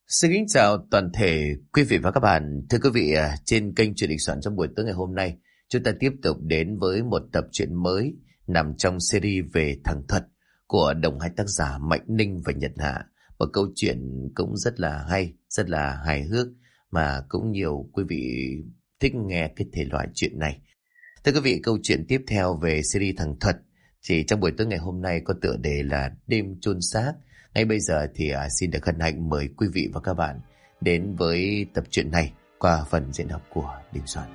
Xin kính chào toàn thể quý vị và các bạn. Thưa quý vị, trên kênh Chuyện Lịch Soạn trong buổi tối ngày hôm nay, chúng ta tiếp tục đến với một tập truyện mới nằm trong series về thằng Thuật của đồng hai tác giả Mạnh Ninh và Nhật Hạ. Một câu chuyện cũng rất là hay, rất là hài hước mà cũng nhiều quý vị thích nghe cái thể loại chuyện này. Thưa quý vị, câu chuyện tiếp theo về series thằng Thuật thì trong buổi tối ngày hôm nay có tựa đề là Đêm chôn xác. Ngay bây giờ thì xin được hân hạnh mời quý vị và các bạn đến với tập truyện này qua phần diễn đọc của Đình Soạn.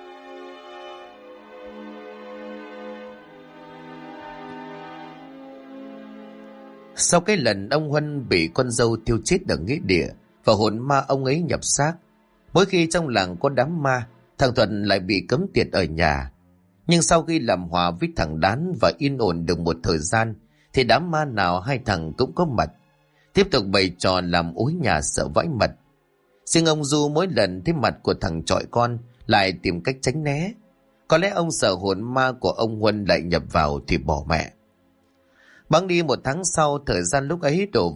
Sau cái lần ông Huân bị con dâu thiêu chết ở nghĩa địa và hồn ma ông ấy nhập xác, mỗi khi trong làng có đám ma, thằng Thuận lại bị cấm tiệt ở nhà. Nhưng sau khi làm hòa với thằng Đán và yên ổn được một thời gian, thì đám ma nào hai thằng cũng có mặt, tiếp tục bày trò làm ối nhà sợ vãi mật. Riêng ông Du mỗi lần thấy mặt của thằng chọi con lại tìm cách tránh né. Có lẽ ông sợ hồn ma của ông Huân lại nhập vào thì bỏ mẹ. Bẵng đi một tháng sau, thời gian lúc ấy đổ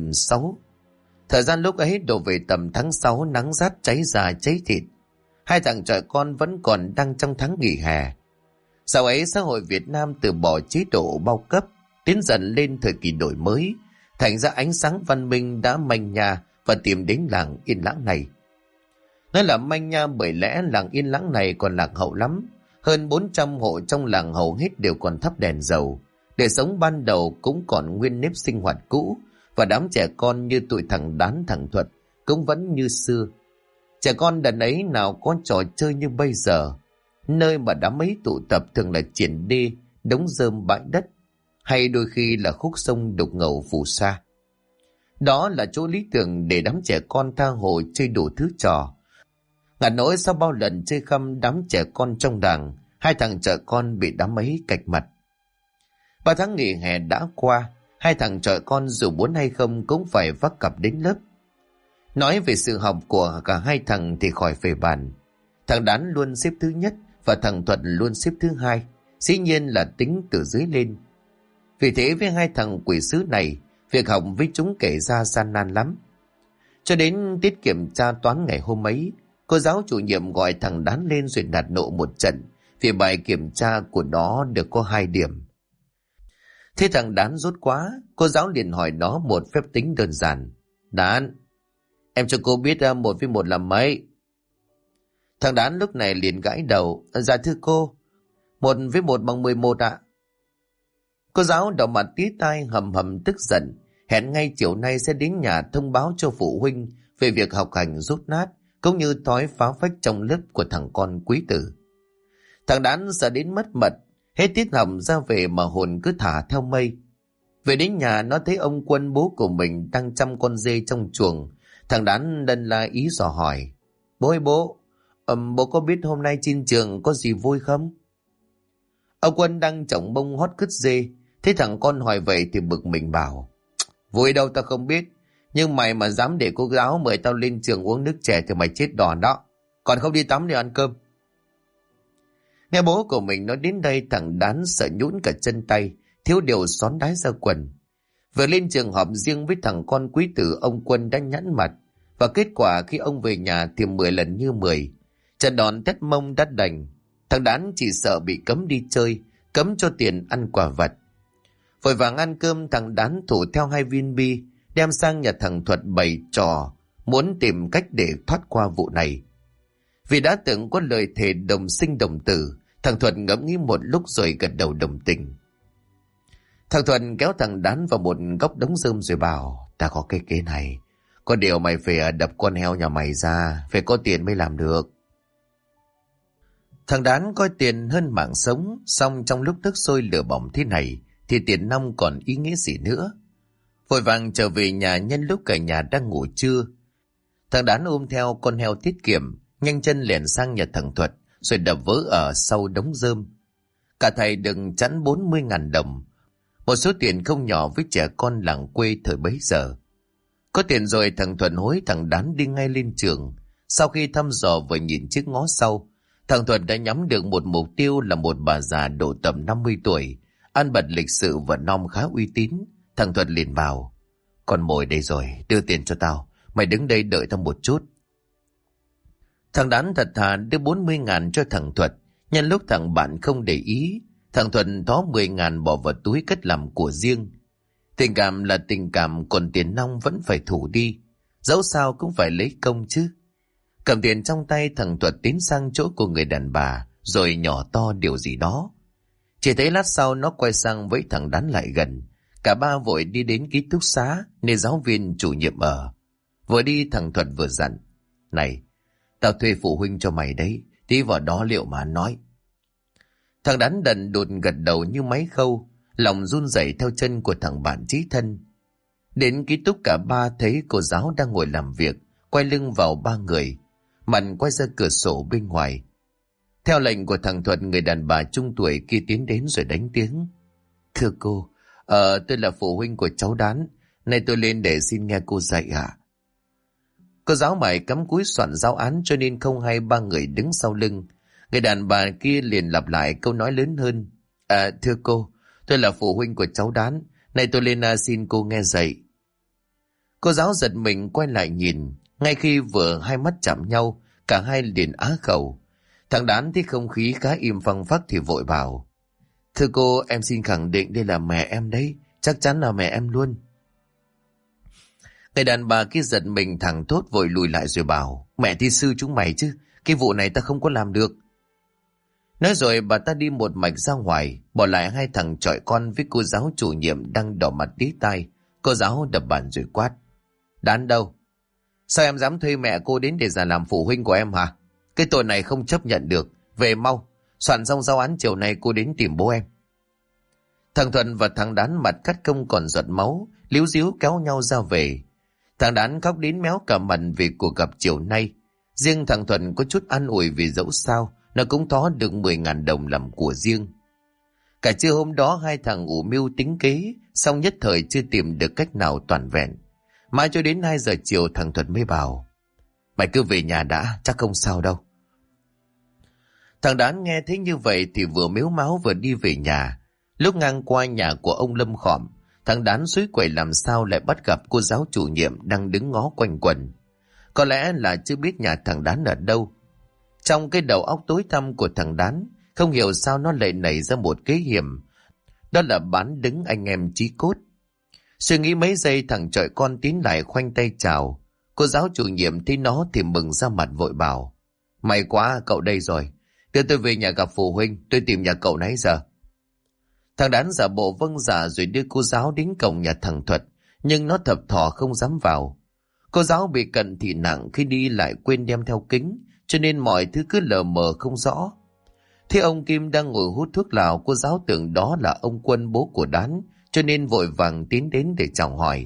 về tầm tháng 6, nắng rát cháy da cháy thịt. Hai thằng chọi con vẫn còn đang trong tháng nghỉ hè. Sau ấy xã hội Việt Nam từ bỏ chế độ bao cấp, tiến dần lên thời kỳ đổi mới, thành ra ánh sáng văn minh đã manh nha và tìm đến làng Yên Lãng này. Nói là manh nha bởi lẽ làng Yên Lãng này còn lạc hậu lắm. Hơn 400 hộ trong làng hầu hết đều còn thắp đèn dầu. Đời sống ban đầu cũng còn nguyên nếp sinh hoạt cũ, và đám trẻ con như tụi thằng Đán thằng Thuật cũng vẫn như xưa. Trẻ con đợt ấy nào có trò chơi như bây giờ. Nơi mà đám ấy tụ tập thường là triển đê, đống rơm bãi đất, hay đôi khi là khúc sông đục ngầu phù sa. Đó là chỗ lý tưởng để đám trẻ con tha hồ chơi đủ thứ trò. Ngặt nỗi sau bao lần chơi khăm đám trẻ con trong làng, hai thằng chọi con bị đám ấy cạch mặt. 3 tháng nghỉ hè đã qua, hai thằng chọi con dù muốn hay không cũng phải vác cặp đến lớp. Nói về sự học của cả hai thằng thì khỏi phải bàn. Thằng Đán luôn xếp thứ nhất và thằng Thuật luôn xếp thứ hai, dĩ nhiên là tính từ dưới lên. Vì thế với hai thằng quỷ sứ này, việc học với chúng kể ra gian nan lắm. Cho đến tiết kiểm tra toán ngày hôm ấy, cô giáo chủ nhiệm gọi thằng Đán lên rồi nạt nộ một trận vì bài kiểm tra của nó được có 2 điểm. Thế thằng Đán rốt quá, cô giáo liền hỏi nó một phép tính đơn giản. Đán, em cho cô biết 1 với 1 là mấy? Thằng Đán lúc này liền gãi đầu. Dạ thưa cô, 1 với 1 bằng 11 ạ. Cô giáo đỏ mặt tía tai hầm hầm tức giận, hẹn ngay chiều nay sẽ đến nhà thông báo cho phụ huynh về việc học hành rốt nát, cũng như thói phá phách trong lớp của thằng con quý tử. Thằng Đán sợ đến mất mật, hết tiết học ra về mà hồn cứ thả theo mây. Về đến nhà nó thấy ông Quân bố của mình đang chăm con dê trong chuồng. Thằng Đán đần la ý dò hỏi. Bố ơi bố, bố có biết hôm nay trên trường có gì vui không? Ông Quân đang chổng bông hót cứt dê. Thế thằng con hỏi vậy thì bực mình bảo. Vui đâu tao không biết, nhưng mày mà dám để cô giáo mời tao lên trường uống nước chè thì mày chết đòn đó. Còn không đi tắm để ăn cơm. Nghe bố của mình nói đến đây, thằng Đán sợ nhũn cả chân tay, thiếu điều xón đái ra quần. Vừa lên trường họp riêng với thằng con quý tử, ông Quân đã nhẵn mặt. Và kết quả khi ông về nhà thì 10 lần như 10. Trận đòn tét mông đắt đành. Thằng Đán chỉ sợ bị cấm đi chơi, cấm cho tiền ăn quả vặt. Vội vàng ăn cơm, thằng Đán thủ theo 2 viên bi, đem sang nhà thằng Thuật bày trò, muốn tìm cách để thoát qua vụ này. Vì đã từng có lời thề đồng sinh đồng tử, thằng Thuật ngẫm nghĩ một lúc rồi gật đầu đồng tình. Thằng Thuật kéo thằng Đán vào một góc đống rơm rồi bảo, ta có cái kế này, có điều mày phải đập con heo nhà mày ra, phải có tiền mới làm được. Thằng Đán coi tiền hơn mạng sống, song trong lúc nước sôi lửa bỏng thế này thì tiền nong còn ý nghĩa gì nữa. Vội vàng trở về nhà nhân lúc cả nhà đang ngủ trưa. Thằng Đán ôm theo con heo tiết kiệm, nhanh chân lẻn sang nhà thằng Thuật rồi đập vỡ ở sau đống rơm. Cả thầy đừng chẵn 40.000 đồng, một số tiền không nhỏ với trẻ con làng quê thời bấy giờ. Có tiền rồi, thằng Thuận hối thằng Đán đi ngay lên trường. Sau khi thăm dò và nhìn chiếc ngó sau, thằng Thuận đã nhắm được một mục tiêu là một bà già độ tầm 50 tuổi, ăn bật lịch sự và nom khá uy tín. Thằng Thuận liền bảo, con mồi đây rồi, đưa tiền cho tao, Mày đứng đây đợi tao một chút. Thằng Đán thật thà đưa 40.000 cho thằng Thuật. Nhân lúc thằng bạn không để ý, thằng Thuật thó 10.000 bỏ vào túi cất làm của riêng. Tình cảm là tình cảm, còn tiền nong vẫn phải thủ đi. Dẫu sao cũng phải lấy công chứ. Cầm tiền trong tay, thằng Thuật tiến sang chỗ của người đàn bà, rồi nhỏ to điều gì đó. Chỉ thấy lát sau nó quay sang với thằng Đán lại gần. Cả ba vội đi đến ký túc xá nơi giáo viên chủ nhiệm ở. Vừa đi thằng Thuật vừa dặn: Này, tao thuê phụ huynh cho mày đấy, tí vào đó liệu mà nói. Thằng Đán đần đột gật đầu như máy khâu, lòng run rẩy theo chân của thằng bạn chí thân. Đến ký túc cả ba thấy cô giáo đang ngồi làm việc, quay lưng vào ba người, mặt quay ra cửa sổ bên ngoài. Theo lệnh của thằng Thuật, người đàn bà trung tuổi kia tiến đến rồi đánh tiếng: Thưa cô, tôi là phụ huynh của cháu Đán, nay tôi lên để xin nghe cô dạy ạ. Cô giáo mày cắm cúi soạn giáo án cho nên không hay ba người đứng sau lưng. Người đàn bà kia liền lặp lại câu nói lớn hơn: Thưa cô, tôi là phụ huynh của cháu Đán, nay tôi lên xin cô nghe dạy. Cô giáo giật mình quay lại nhìn, ngay khi vừa hai mắt chạm nhau, cả hai liền á khẩu. Thằng Đán thấy không khí khá im phăng phắc thì vội bảo: Thưa cô, em xin khẳng định đây là mẹ em đấy, chắc chắn là mẹ em luôn. Người đàn bà kia giật mình thẳng thốt vội lùi lại rồi bảo: Mẹ thi sư chúng mày chứ, cái vụ này ta không có làm được. Nói rồi bà ta đi một mạch ra ngoài, bỏ lại hai thằng chọi con với cô giáo chủ nhiệm đang đỏ mặt tía tai. Cô giáo đập bàn rồi quát: Đán đâu? Sao em dám thuê mẹ cô đến để giả làm phụ huynh của em hả? Cái tội này không chấp nhận được, về mau, soạn xong giáo án chiều nay cô đến tìm bố em. Thằng Thuận và thằng Đán mặt cắt không còn giọt máu, líu díu kéo nhau ra về. Thằng Đán khóc đến méo cả mặt vì cuộc gặp chiều nay. Riêng thằng Thuận có chút an ủi vì dẫu sao nó cũng có được 10.000 đồng làm của riêng. Cả trưa hôm đó hai thằng ủ mưu tính kế, xong nhất thời chưa tìm được cách nào toàn vẹn. Mãi cho đến 2 giờ chiều thằng Thuận mới bảo: Mày cứ về nhà đã, chắc không sao đâu. Thằng Đán nghe thấy như vậy thì vừa mếu máo vừa đi về nhà. Lúc ngang qua nhà của ông Lâm Khỏm, thằng Đán suýt quẩy làm sao lại bắt gặp cô giáo chủ nhiệm đang đứng ngó quanh quần. Có lẽ là chưa biết nhà thằng Đán ở đâu. Trong cái đầu óc tối tăm của thằng Đán, không hiểu sao nó lại nảy ra một kế hiểm, đó là bán đứng anh em chí cốt. Suy nghĩ mấy giây thằng chọi con tiến lại khoanh tay chào. Cô giáo chủ nhiệm thấy nó thì mừng ra mặt vội bảo: May quá cậu đây rồi, đưa tôi về nhà gặp phụ huynh, tôi tìm nhà cậu nãy giờ. Thằng Đán giả bộ vâng dạ rồi đưa cô giáo đến cổng nhà thằng Thuật, nhưng nó thập thò không dám vào. Cô giáo bị cận thị nặng, khi đi lại quên đem theo kính, cho nên mọi thứ cứ lờ mờ không rõ. Thế ông Kim đang ngồi hút thuốc lào, cô giáo tưởng đó là ông Quân, bố của Đán, cho nên vội vàng tiến đến để chào hỏi.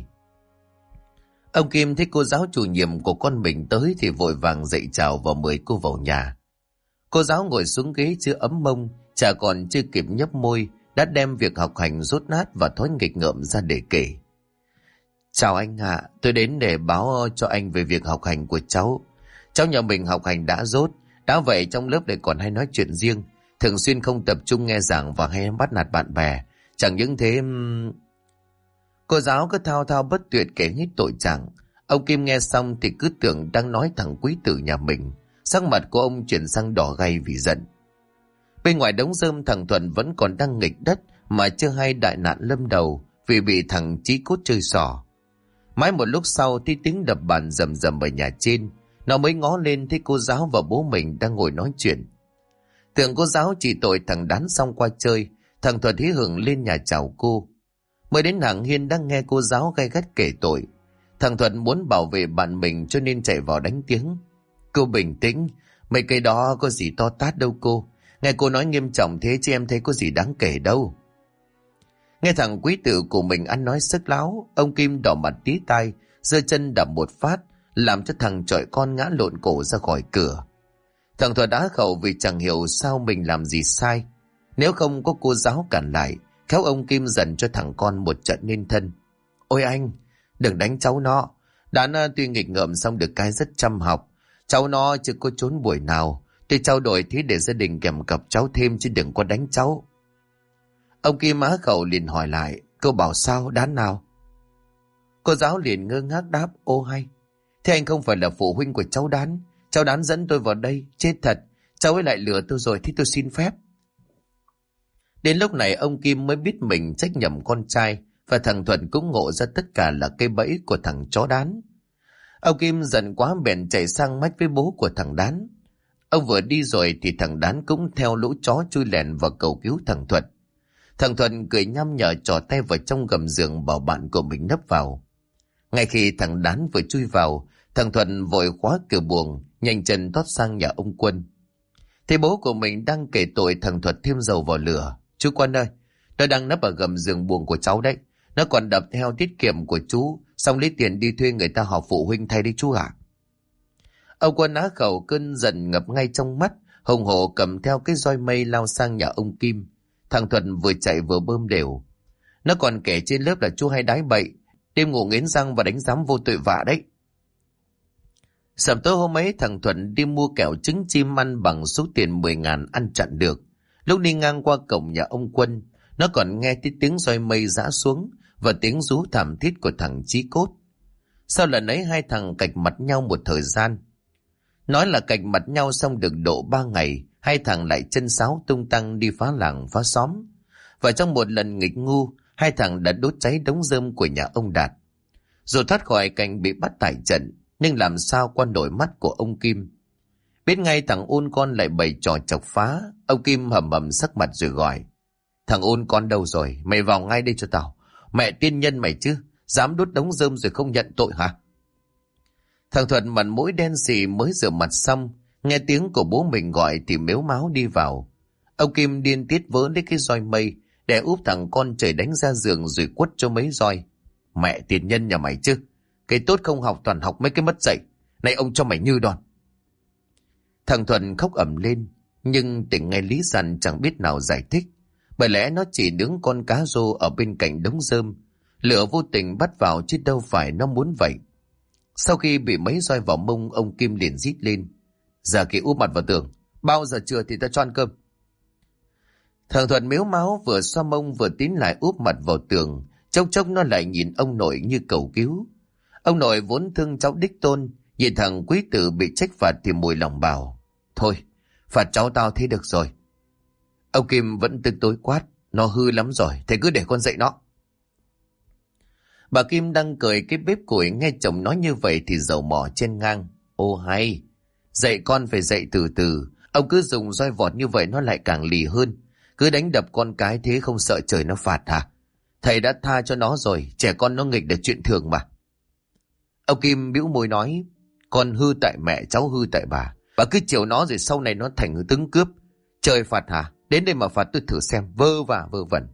Ông Kim thấy cô giáo chủ nhiệm của con mình tới thì vội vàng dậy chào và mời cô vào nhà. Cô giáo ngồi xuống ghế chưa ấm mông, chả còn chưa kịp nhấp môi đã đem việc học hành dốt nát và thói nghịch ngợm ra để kể. Chào anh ạ, tôi đến để báo cho anh về việc học hành của cháu. Cháu nhà mình học hành đã dốt, đã vậy trong lớp lại còn hay nói chuyện riêng, thường xuyên không tập trung nghe giảng và hay bắt nạt bạn bè. Chẳng những thế... Cô giáo cứ thao thao bất tuyệt kể hết tội trạng. Ông Kim nghe xong thì cứ tưởng đang nói thằng quý tử nhà mình. Sắc mặt của ông chuyển sang đỏ gay vì giận. Bên ngoài đống rơm thằng Thuận vẫn còn đang nghịch đất mà chưa hay đại nạn lâm đầu vì bị thằng chí cốt chơi xỏ. Mãi một lúc sau thì tiếng đập bàn rầm rầm ở nhà trên, nó mới ngó lên thấy cô giáo và bố mình đang ngồi nói chuyện. Tưởng cô giáo chỉ tội thằng Đán xong qua chơi, thằng Thuận hí hửng lên nhà chào cô. Mới đến hàng hiên đang nghe cô giáo gay gắt kể tội. Thằng Thuận muốn bảo vệ bạn mình cho nên chạy vào đánh tiếng: Cô bình tĩnh, mấy cái đó có gì to tát đâu cô. Nghe cô nói nghiêm trọng thế chứ em thấy có gì đáng kể đâu. Nghe thằng quý tử của mình ăn nói sức láo, ông Kim đỏ mặt tía tai, giơ chân đạp một phát, làm cho thằng chọi con ngã lộn cổ ra khỏi cửa. Thằng Thuận á khẩu vì chẳng hiểu sao mình làm gì sai. Nếu không có cô giáo cản lại, khéo ông Kim dần cho thằng con một trận nên thân. Ôi anh, đừng đánh cháu nó. Đán tuy nghịch ngợm xong được cái rất chăm học. Cháu nó chưa có trốn buổi nào. Tôi trao đổi thế để gia đình kèm cặp cháu thêm chứ đừng có đánh cháu. Ông Kim á khẩu liền hỏi lại: Cô bảo sao, Đán nào? Cô giáo liền ngơ ngác đáp: Ô hay. Thế anh không phải là phụ huynh của cháu Đán. Cháu Đán dẫn tôi vào đây, chết thật. Cháu ấy lại lừa tôi rồi, thì tôi xin phép. Đến lúc này ông Kim mới biết mình trách nhầm con trai, và thằng Thuận cũng ngộ ra tất cả là cây bẫy của thằng chó Đán. Ông Kim giận quá bèn chạy sang mách với bố của thằng Đán. Ông vừa đi rồi thì thằng Đán cũng theo lũ chó chui lẻn vào cầu cứu thằng Thuận. Thằng Thuận cười nham nhở trò tay vào trong gầm giường bảo bạn của mình nấp vào. Ngay khi thằng Đán vừa chui vào, thằng Thuận vội khóa cửa buồng, nhanh chân tót sang nhà ông Quân. Thấy bố của mình đang kể tội, thằng Thuận thêm dầu vào lửa. Chú Quân ơi, nó đang nấp ở gầm giường buồng của cháu đấy. Nó còn đập theo tiết kiệm của chú, xong lấy tiền đi thuê người ta họp phụ huynh thay đấy chú ạ. Ông Quân á khẩu, cơn giận ngập ngay trong mắt, hùng hổ cầm theo cái roi mây lao sang nhà ông Kim. Thằng Thuận vừa chạy vừa bơm đều. Nó còn kể trên lớp là chú hay đái bậy, đêm ngủ nghiến răng và đánh giám vô tội vạ đấy. Sầm tối hôm ấy, thằng Thuận đi mua kẹo trứng chim ăn bằng số tiền 10.000 ăn chặn được. Lúc đi ngang qua cổng nhà ông Quân, nó còn nghe tiếng roi mây giã xuống và tiếng rú thảm thiết của thằng Chí Cốt. Sau lần ấy hai thằng cạch mặt nhau một thời gian. Nói là cạch mặt nhau xong được độ 3 ngày, hai thằng lại chân sáo tung tăng đi phá làng phá xóm. Và trong một lần nghịch ngu, hai thằng đã đốt cháy đống rơm của nhà ông Đạt. Dù thoát khỏi cảnh bị bắt tại trận, nhưng làm sao qua nổi mắt của ông Kim. Biết ngay thằng ôn con lại bày trò chọc phá, ông Kim hầm hầm sắc mặt rồi gọi. Thằng ôn con đâu rồi? Mày vào ngay đây cho tao. Mẹ tiên nhân mày chứ, dám đốt đống rơm rồi không nhận tội hả? Thằng Thuận mặt mũi đen xì mới rửa mặt xong, nghe tiếng của bố mình gọi thì mếu máo đi vào. Ông Kim điên tiết vớ lấy cái roi mây để úp thằng con trời đánh ra giường rồi quất cho mấy roi. Mẹ tiền nhân nhà mày chứ, cái tốt không học toàn học mấy cái mất dạy. Này ông cho mày như đòn. Thằng Thuận khóc ầm lên, nhưng tỉnh ngay lý dằn chẳng biết nào giải thích. Bởi lẽ nó chỉ nướng con cá rô ở bên cạnh đống rơm, lửa vô tình bắt vào chứ đâu phải nó muốn vậy. Sau khi bị mấy roi vào mông, ông Kim liền rít lên. Giờ kì úp mặt vào tường, bao giờ trưa thì ta cho ăn cơm. Thằng Thuận mếu máu vừa xoa mông vừa tín lại úp mặt vào tường, chốc chốc nó lại nhìn ông nội như cầu cứu. Ông nội vốn thương cháu đích tôn, nhìn thằng quý tử bị trách phạt thì mùi lòng bảo. Thôi, phạt cháu tao thế được rồi. Ông Kim vẫn tức tối quát. Nó hư lắm rồi, thầy cứ để con dạy nó. Bà Kim đang cười cái bếp củi, nghe chồng nói như vậy thì dầu mỏ trên ngang. Ô hay, dạy con phải dạy từ từ. Ông cứ dùng roi vọt như vậy nó lại càng lì hơn. Cứ đánh đập con cái thế không sợ trời nó phạt hả? Thầy đã tha cho nó rồi, trẻ con nó nghịch là chuyện thường mà. Ông Kim bĩu môi nói. Con hư tại mẹ, cháu hư tại bà. Bà cứ chiều nó rồi sau này nó thành tướng cướp. Trời phạt hả? Đến đây mà phạt tôi thử xem. Vơ vẩn.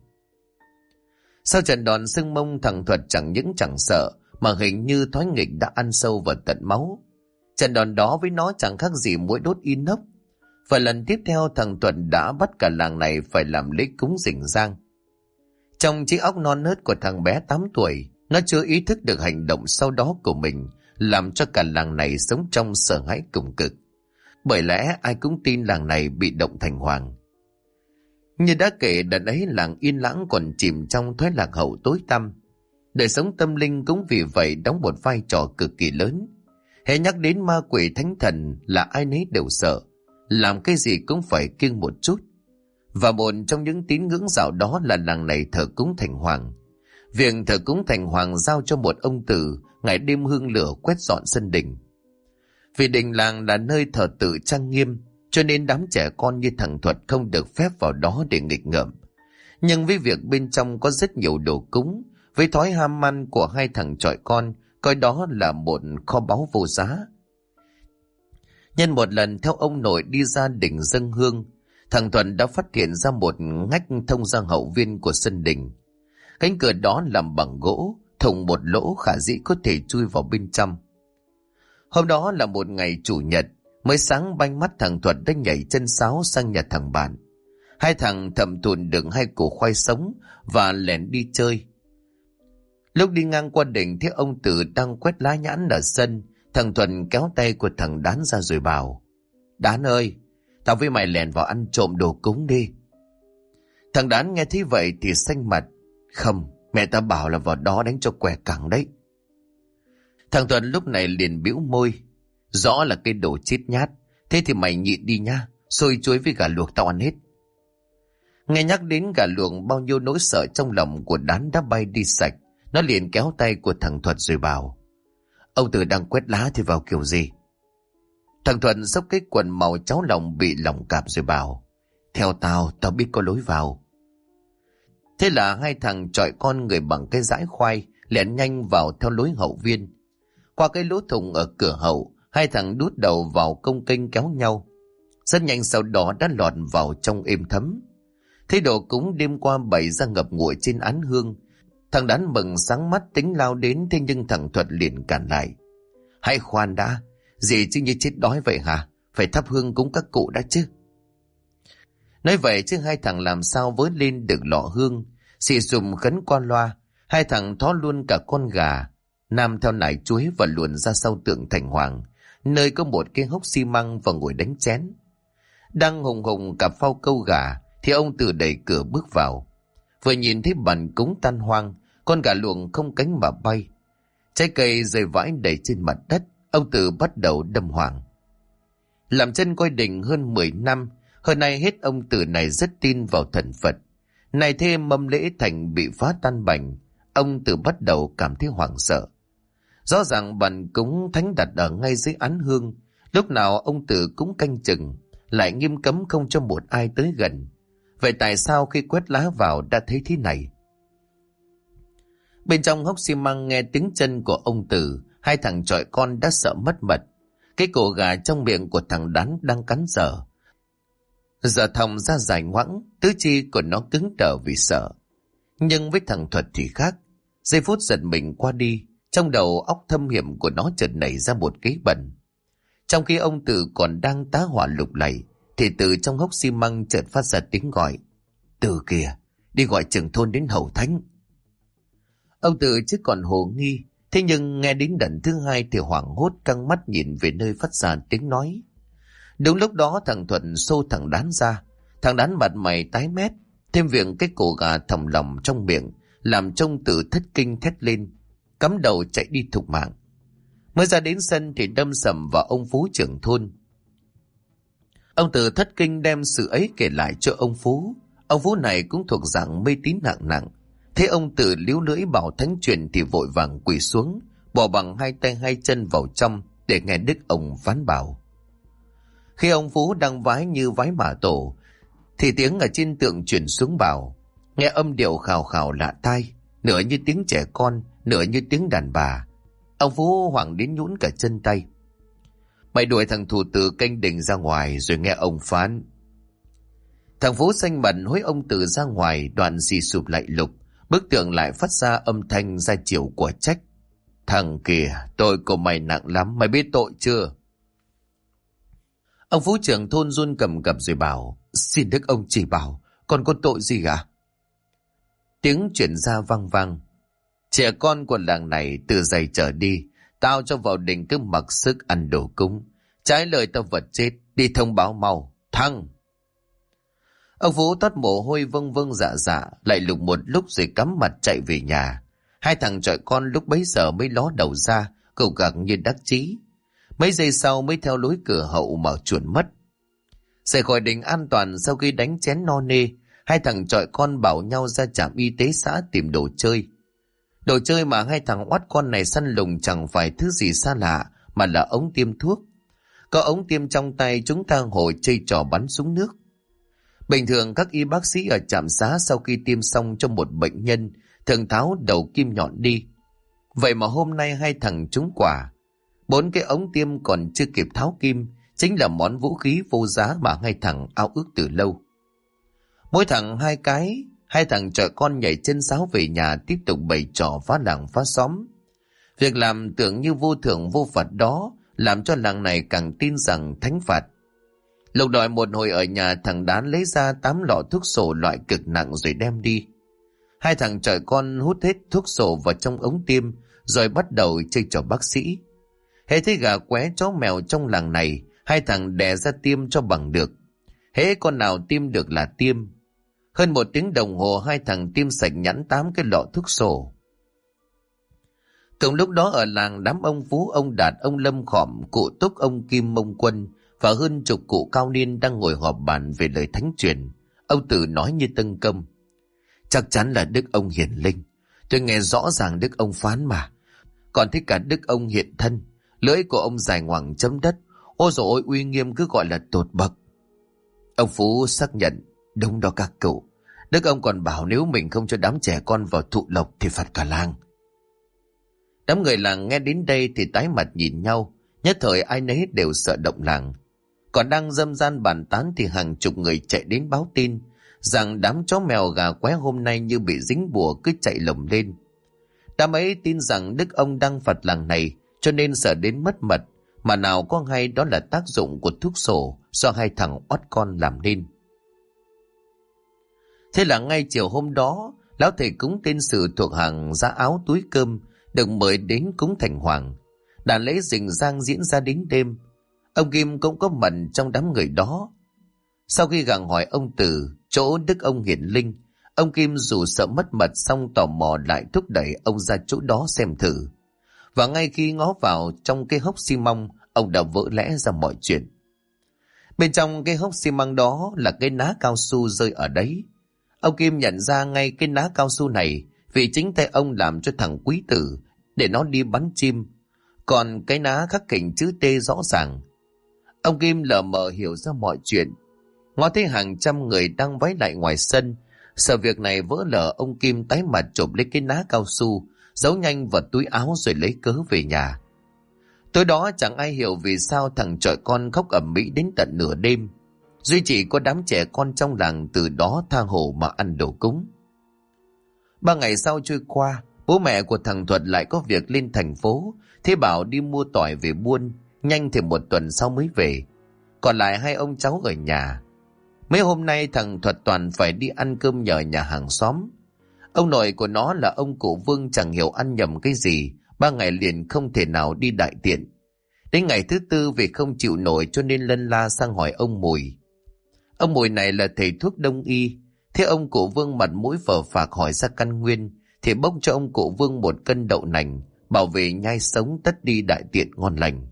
Sau trận đòn sưng mông, thằng Thuật chẳng những chẳng sợ mà hình như thói nghịch đã ăn sâu vào tận máu. Trận đòn đó với nó chẳng khác gì muỗi đốt inox. Và lần tiếp theo thằng Thuật đã bắt cả làng này phải làm lễ cúng rình rang. Trong chiếc óc non nớt của thằng bé 8 tuổi, nó chưa ý thức được hành động sau đó của mình, làm cho cả làng này sống trong sợ hãi cùng cực. Bởi lẽ ai cũng tin làng này bị động thành hoàng. Như đã kể, đợt ấy làng yên lãng còn chìm trong thoái lạc hậu tối tăm. Đời sống tâm linh cũng vì vậy đóng một vai trò cực kỳ lớn. Hễ nhắc đến ma quỷ thánh thần là ai nấy đều sợ, làm cái gì cũng phải kiêng một chút. Và một trong những tín ngưỡng dạo đó là làng này thờ cúng thành hoàng. Việc thờ cúng thành hoàng giao cho một ông tử, ngày đêm hương lửa quét dọn sân đình. Vì đình làng là nơi thờ tự trang nghiêm, cho nên đám trẻ con như thằng Thuật không được phép vào đó để nghịch ngợm. Nhưng với việc bên trong có rất nhiều đồ cúng, với thói ham ăn của hai thằng chọi con, coi đó là một kho báu vô giá. Nhân một lần theo ông nội đi ra đình dâng hương, thằng Thuận đã phát hiện ra một ngách thông ra hậu viên của sân đình. Cánh cửa đó làm bằng gỗ, thủng một lỗ khả dĩ có thể chui vào bên trong. Hôm đó là một ngày chủ nhật, mới sáng banh mắt thằng Thuận đã nhảy chân sáo sang nhà thằng bạn. Hai thằng thầm thùn đựng 2 củ khoai sống và lẻn đi chơi. Lúc đi ngang qua đình thấy ông Tử đang quét lá nhãn ở sân, thằng Thuận kéo tay của thằng Đán ra rồi bảo. Đán ơi, tao với mày lẻn vào ăn trộm đồ cúng đi. Thằng Đán nghe thấy vậy thì xanh mặt. Không, mẹ ta bảo là vào đó đánh cho què cẳng đấy. Thằng Thuận lúc này liền bĩu môi. Rõ là cái đồ chết nhát. Thế thì mày nhịn đi nha. Xôi chuối với gà luộc tao ăn hết. Nghe nhắc đến gà luộc, bao nhiêu nỗi sợ trong lòng của Đán đã bay đi sạch. Nó liền kéo tay của thằng Thuận rồi bảo: Ông Từ đang quét lá thì vào kiểu gì? Thằng Thuận xốc cái quần màu cháo lòng bị lỏng cạp rồi bảo: Theo tao biết có lối vào. Thế là hai thằng chọi con người bằng cái dãi khoai lẻn nhanh vào theo lối hậu viên. Qua cái lỗ thủng ở cửa hậu, hai thằng đút đầu vào công kênh kéo nhau. Rất nhanh sau đó đã lọt vào trong êm thấm. Thấy đồ cúng đêm qua bày ra ngập ngụa trên án hương, thằng Đán mừng sáng mắt tính lao đến. Thế nhưng thằng Thuật liền cản lại: Hãy khoan đã, gì chứ như chết đói vậy hả? Phải thắp hương cúng các cụ đã chứ. Nói vậy chứ hai thằng làm sao với lên được lọ hương. Xì xùm khấn qua loa, hai thằng thó luôn cả con gà. Nam theo nải chuối và luồn ra sau tượng Thành Hoàng, nơi có một cái hốc xi măng, và ngồi đánh chén. Đang hùng hùng cặp phao câu gà thì ông Từ đẩy cửa bước vào. Vừa nhìn thấy bàn cúng tan hoang, con gà luộc không cánh mà bay, trái cây rơi vãi đầy trên mặt đất. Ông Từ bắt đầu đâm hoàng. Làm chân coi đình hơn 10 năm, hơn nay hết ông Từ này rất tin vào thần Phật. Này thêm mâm lễ thành bị phá tan bành, ông Từ bắt đầu cảm thấy hoảng sợ. Rõ ràng bàn cúng thánh đặt ở ngay dưới án hương, lúc nào ông Từ cũng canh chừng, lại nghiêm cấm không cho một ai tới gần. Vậy tại sao khi quét lá vào đã thấy thế này? Bên trong hốc xi măng nghe tiếng chân của ông Từ, hai thằng chọi con đã sợ mất mật. Cái cổ gà trong miệng của thằng Đán đang cắn dở. Giờ thòng ra dài ngoẵng, tứ chi của nó cứng đờ vì sợ. Nhưng với thằng Thuật thì khác. Giây phút giật mình qua đi, trong đầu óc thâm hiểm của nó chợt nảy ra một kế bẩn. Trong khi ông Từ còn đang tá hỏa lục lầy, thì từ trong hốc xi măng chợt phát ra tiếng gọi: Từ kìa, đi gọi trưởng thôn đến hầu thánh. Ông Từ chứ còn hồ nghi, thế nhưng nghe đến lần thứ hai thì hoảng hốt căng mắt nhìn về nơi phát ra tiếng nói. Đúng lúc đó thằng Thuận xô thằng Đán ra. Thằng Đán mặt mày tái mét, thêm việc cái cổ gà thòng lòng trong miệng làm trông Từ thất kinh thét lên, cắm đầu chạy đi thục mạng. Mới ra đến sân thì đâm sầm vào ông Phú trưởng thôn. Ông Từ thất kinh đem sự ấy kể lại cho ông Phú. Ông Phú này cũng thuộc dạng mê tín nặng nặng. Thế ông Từ líu lưỡi bảo thánh truyền thì vội vàng quỳ xuống, bỏ bằng hai tay hai chân vào trong để nghe đức ông phán bảo. Khi ông Phú đang vái như vái mả tổ, thì tiếng ở trên tượng truyền xuống bảo, nghe âm điệu khào khào lạ tai, nửa như tiếng trẻ con, nửa như tiếng đàn bà. Ông Phú hoảng đến nhũn cả chân tay. Mày đuổi thằng thủ từ canh đình ra ngoài rồi nghe ông phán. Thằng Phú xanh mặt hối ông Từ ra ngoài, đoạn xì sụp lại lục. Bức tượng lại phát ra âm thanh ra chiều của trách: Thằng kìa, tội của mày nặng lắm, mày biết tội chưa? Ông Phú trưởng thôn run cầm cập rồi bảo: Xin đức ông chỉ bảo, còn có tội gì à? Tiếng chuyển ra vang vang: Trẻ con của làng này từ giày trở đi, tao cho vào đình cứ mặc sức ăn đồ cúng. Trái lời tao vật chết, đi thông báo mau, thăng! Ông Phú toát mồ hôi vâng vâng dạ dạ, lại lục một lúc rồi cắm mặt chạy về nhà. Hai thằng chọi con lúc bấy giờ mới ló đầu ra, cầu gạc như đắc chí. Mấy giây sau mới theo lối cửa hậu mở chuồn mất. Rời khỏi đình an toàn sau khi đánh chén no nê, hai thằng chọi con bảo nhau ra trạm y tế xã tìm đồ chơi. Đồ chơi mà hai thằng oắt con này săn lùng chẳng phải thứ gì xa lạ, mà là ống tiêm thuốc. Có ống tiêm trong tay, chúng ta hồi chơi trò bắn súng nước. Bình thường các y bác sĩ ở trạm xá sau khi tiêm xong cho một bệnh nhân thường tháo đầu kim nhọn đi. Vậy mà hôm nay hai thằng trúng quả. 4 cái ống tiêm còn chưa kịp tháo kim, chính là món vũ khí vô giá mà hai thằng ao ước từ lâu. Mỗi thằng 2 cái, hai thằng chọi con nhảy chân sáo về nhà tiếp tục bày trò phá làng phá xóm. Việc làm tưởng như vô thưởng vô phạt đó làm cho làng này càng tin rằng thánh phạt. Lục đòi một hồi ở nhà, thằng Đán lấy ra 8 lọ thuốc sổ loại cực nặng rồi đem đi. Hai thằng chọi con hút hết thuốc sổ vào trong ống tiêm rồi bắt đầu chơi trò bác sĩ. Hễ thấy gà qué chó mèo trong làng này, hai thằng đè ra tiêm cho bằng được. Hễ con nào tiêm được là tiêm. Hơn 1 tiếng đồng hồ hai thằng tiêm sạch nhẵn 8 cái lọ thuốc sổ. Cùng lúc đó ở làng, đám ông Phú, ông Đạt, ông Lâm Khỏm, cụ Túc, ông Kim, ông Quân và hơn chục cụ cao niên đang ngồi họp bàn về lời thánh truyền. Ông Tử nói như tâng công: chắc chắn là đức ông hiển linh. Tôi nghe rõ ràng đức ông phán mà. Còn thích cả đức ông hiện thân. Lưỡi của ông dài ngoằng chấm đất. Ôi dồi ôi, uy nghiêm cứ gọi là tột bậc. Ông Phú xác nhận: đúng đó các cụ. Đức ông còn bảo nếu mình không cho đám trẻ con vào thụ lộc thì phạt cả làng. Đám người làng nghe đến đây thì tái mặt nhìn nhau, nhất thời ai nấy đều sợ động làng. Còn đang dâm gian bàn tán thì hàng chục người chạy đến báo tin rằng đám chó mèo gà qué hôm nay như bị dính bùa cứ chạy lồng lên. Đám ấy tin rằng đức ông đang phạt làng này cho nên sợ đến mất mật, mà nào có hay đó là tác dụng của thuốc sổ do hai thằng oắt con làm nên. Thế là ngay chiều hôm đó, lão thầy cúng tên Sử thuộc hàng giá áo túi cơm được mời đến cúng thành hoàng. Đàn lễ rình rang diễn ra đến đêm. Ông Kim cũng có mặt trong đám người đó. Sau khi gặng hỏi ông Tử chỗ đức ông hiển linh, ông Kim dù sợ mất mật xong tò mò lại thúc đẩy ông ra chỗ đó xem thử. Và ngay khi ngó vào trong cái hốc xi măng, ông đã vỡ lẽ ra mọi chuyện. Bên trong cái hốc xi măng đó là cái ná cao su rơi ở đấy. Ông Kim nhận ra ngay cái ná cao su này vì chính tay ông làm cho thằng Quý Tử để nó đi bắn chim. Còn cái ná khắc hình chữ T rõ ràng. Ông Kim lờ mờ hiểu ra mọi chuyện. Ngó thấy hàng trăm người đang vái lại ngoài sân. Sợ việc này vỡ lở, ông Kim tái mặt chộp lấy cái ná cao su, giấu nhanh vào túi áo rồi lấy cớ về nhà. Tối đó chẳng ai hiểu vì sao thằng chọi con khóc ầm ĩ đến tận nửa đêm. Duy chỉ có đám trẻ con trong làng từ đó tha hồ mà ăn đồ cúng. 3 ngày sau trôi qua, bố mẹ của thằng Thuật lại có việc lên thành phố, thế bảo đi mua tỏi về buôn, nhanh thì 1 tuần sau mới về. Còn lại hai ông cháu ở nhà. Mấy hôm nay thằng Thuật toàn phải đi ăn cơm nhờ nhà hàng xóm. Ông nội của nó là ông cụ Vương chẳng hiểu ăn nhầm cái gì, 3 ngày liền không thể nào đi đại tiện. Đến ngày thứ 4 vì không chịu nổi cho nên lân la sang hỏi ông Mùi. Ông Mùi này là thầy thuốc đông y. Thế ông cụ Vương mặt mũi phờ phạc hỏi ra căn nguyên, thì bốc cho ông cụ Vương 1 cân đậu nành, bảo về nhai sống tất đi đại tiện ngon lành.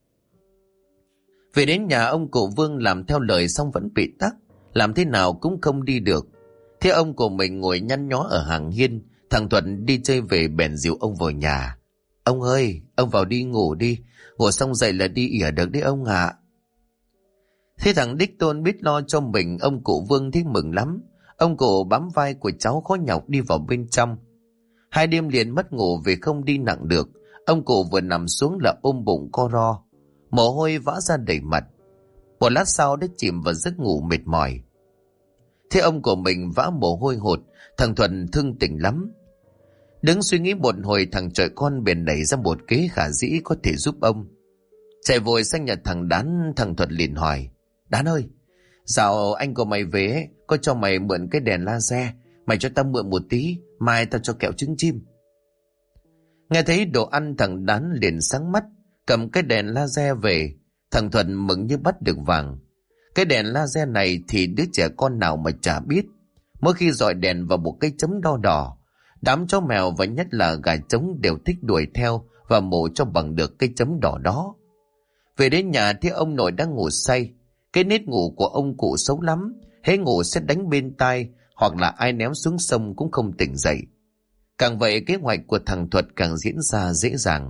Về đến nhà, ông cụ Vương làm theo lời xong vẫn bị tắc, làm thế nào cũng không đi được. Thế ông của mình ngồi nhăn nhó ở hàng hiên, thằng Thuận đi chơi về bèn dìu ông vào nhà. Ông ơi, ông vào đi ngủ đi, ngủ xong dậy là đi ỉa được đấy ông ạ. Thế thằng đích tôn biết lo cho mình, ông cụ Vương thấy mừng lắm. Ông cụ bám vai của cháu khó nhọc đi vào bên trong. 2 đêm liền mất ngủ vì không đi nặng được. Ông cụ vừa nằm xuống là ôm bụng co ro, mồ hôi vã ra đầy mặt. Một lát sau đã chìm vào giấc ngủ mệt mỏi. Thế ông của mình vã mồ hôi hột, thằng Thuận thương tỉnh lắm. Đứng suy nghĩ một hồi, thằng trời con bèn nảy ra một kế khả dĩ có thể giúp ông. Chạy vội sang nhà thằng Đán, thằng Thuận liền hỏi: Đán ơi, dạo anh của mày về ấy, có cho mày mượn cái đèn laser, mày cho tao mượn một tí, mai tao cho kẹo trứng chim. Nghe thấy đồ ăn, thằng Đán liền sáng mắt, cầm cái đèn laser về. Thằng Thuận mừng như bắt được vàng. Cái đèn laser này thì đứa trẻ con nào mà chả biết. Mỗi khi dọi đèn vào một cái chấm đo đỏ, đám chó mèo và nhất là gà trống đều thích đuổi theo và mổ cho bằng được cái chấm đỏ đó. Về đến nhà thì ông nội đang ngủ say. Cái nết ngủ của ông cụ xấu lắm, hễ ngủ sẽ đánh bên tai, hoặc là ai ném xuống sông cũng không tỉnh dậy. Càng vậy kế hoạch của thằng Thuật càng diễn ra dễ dàng.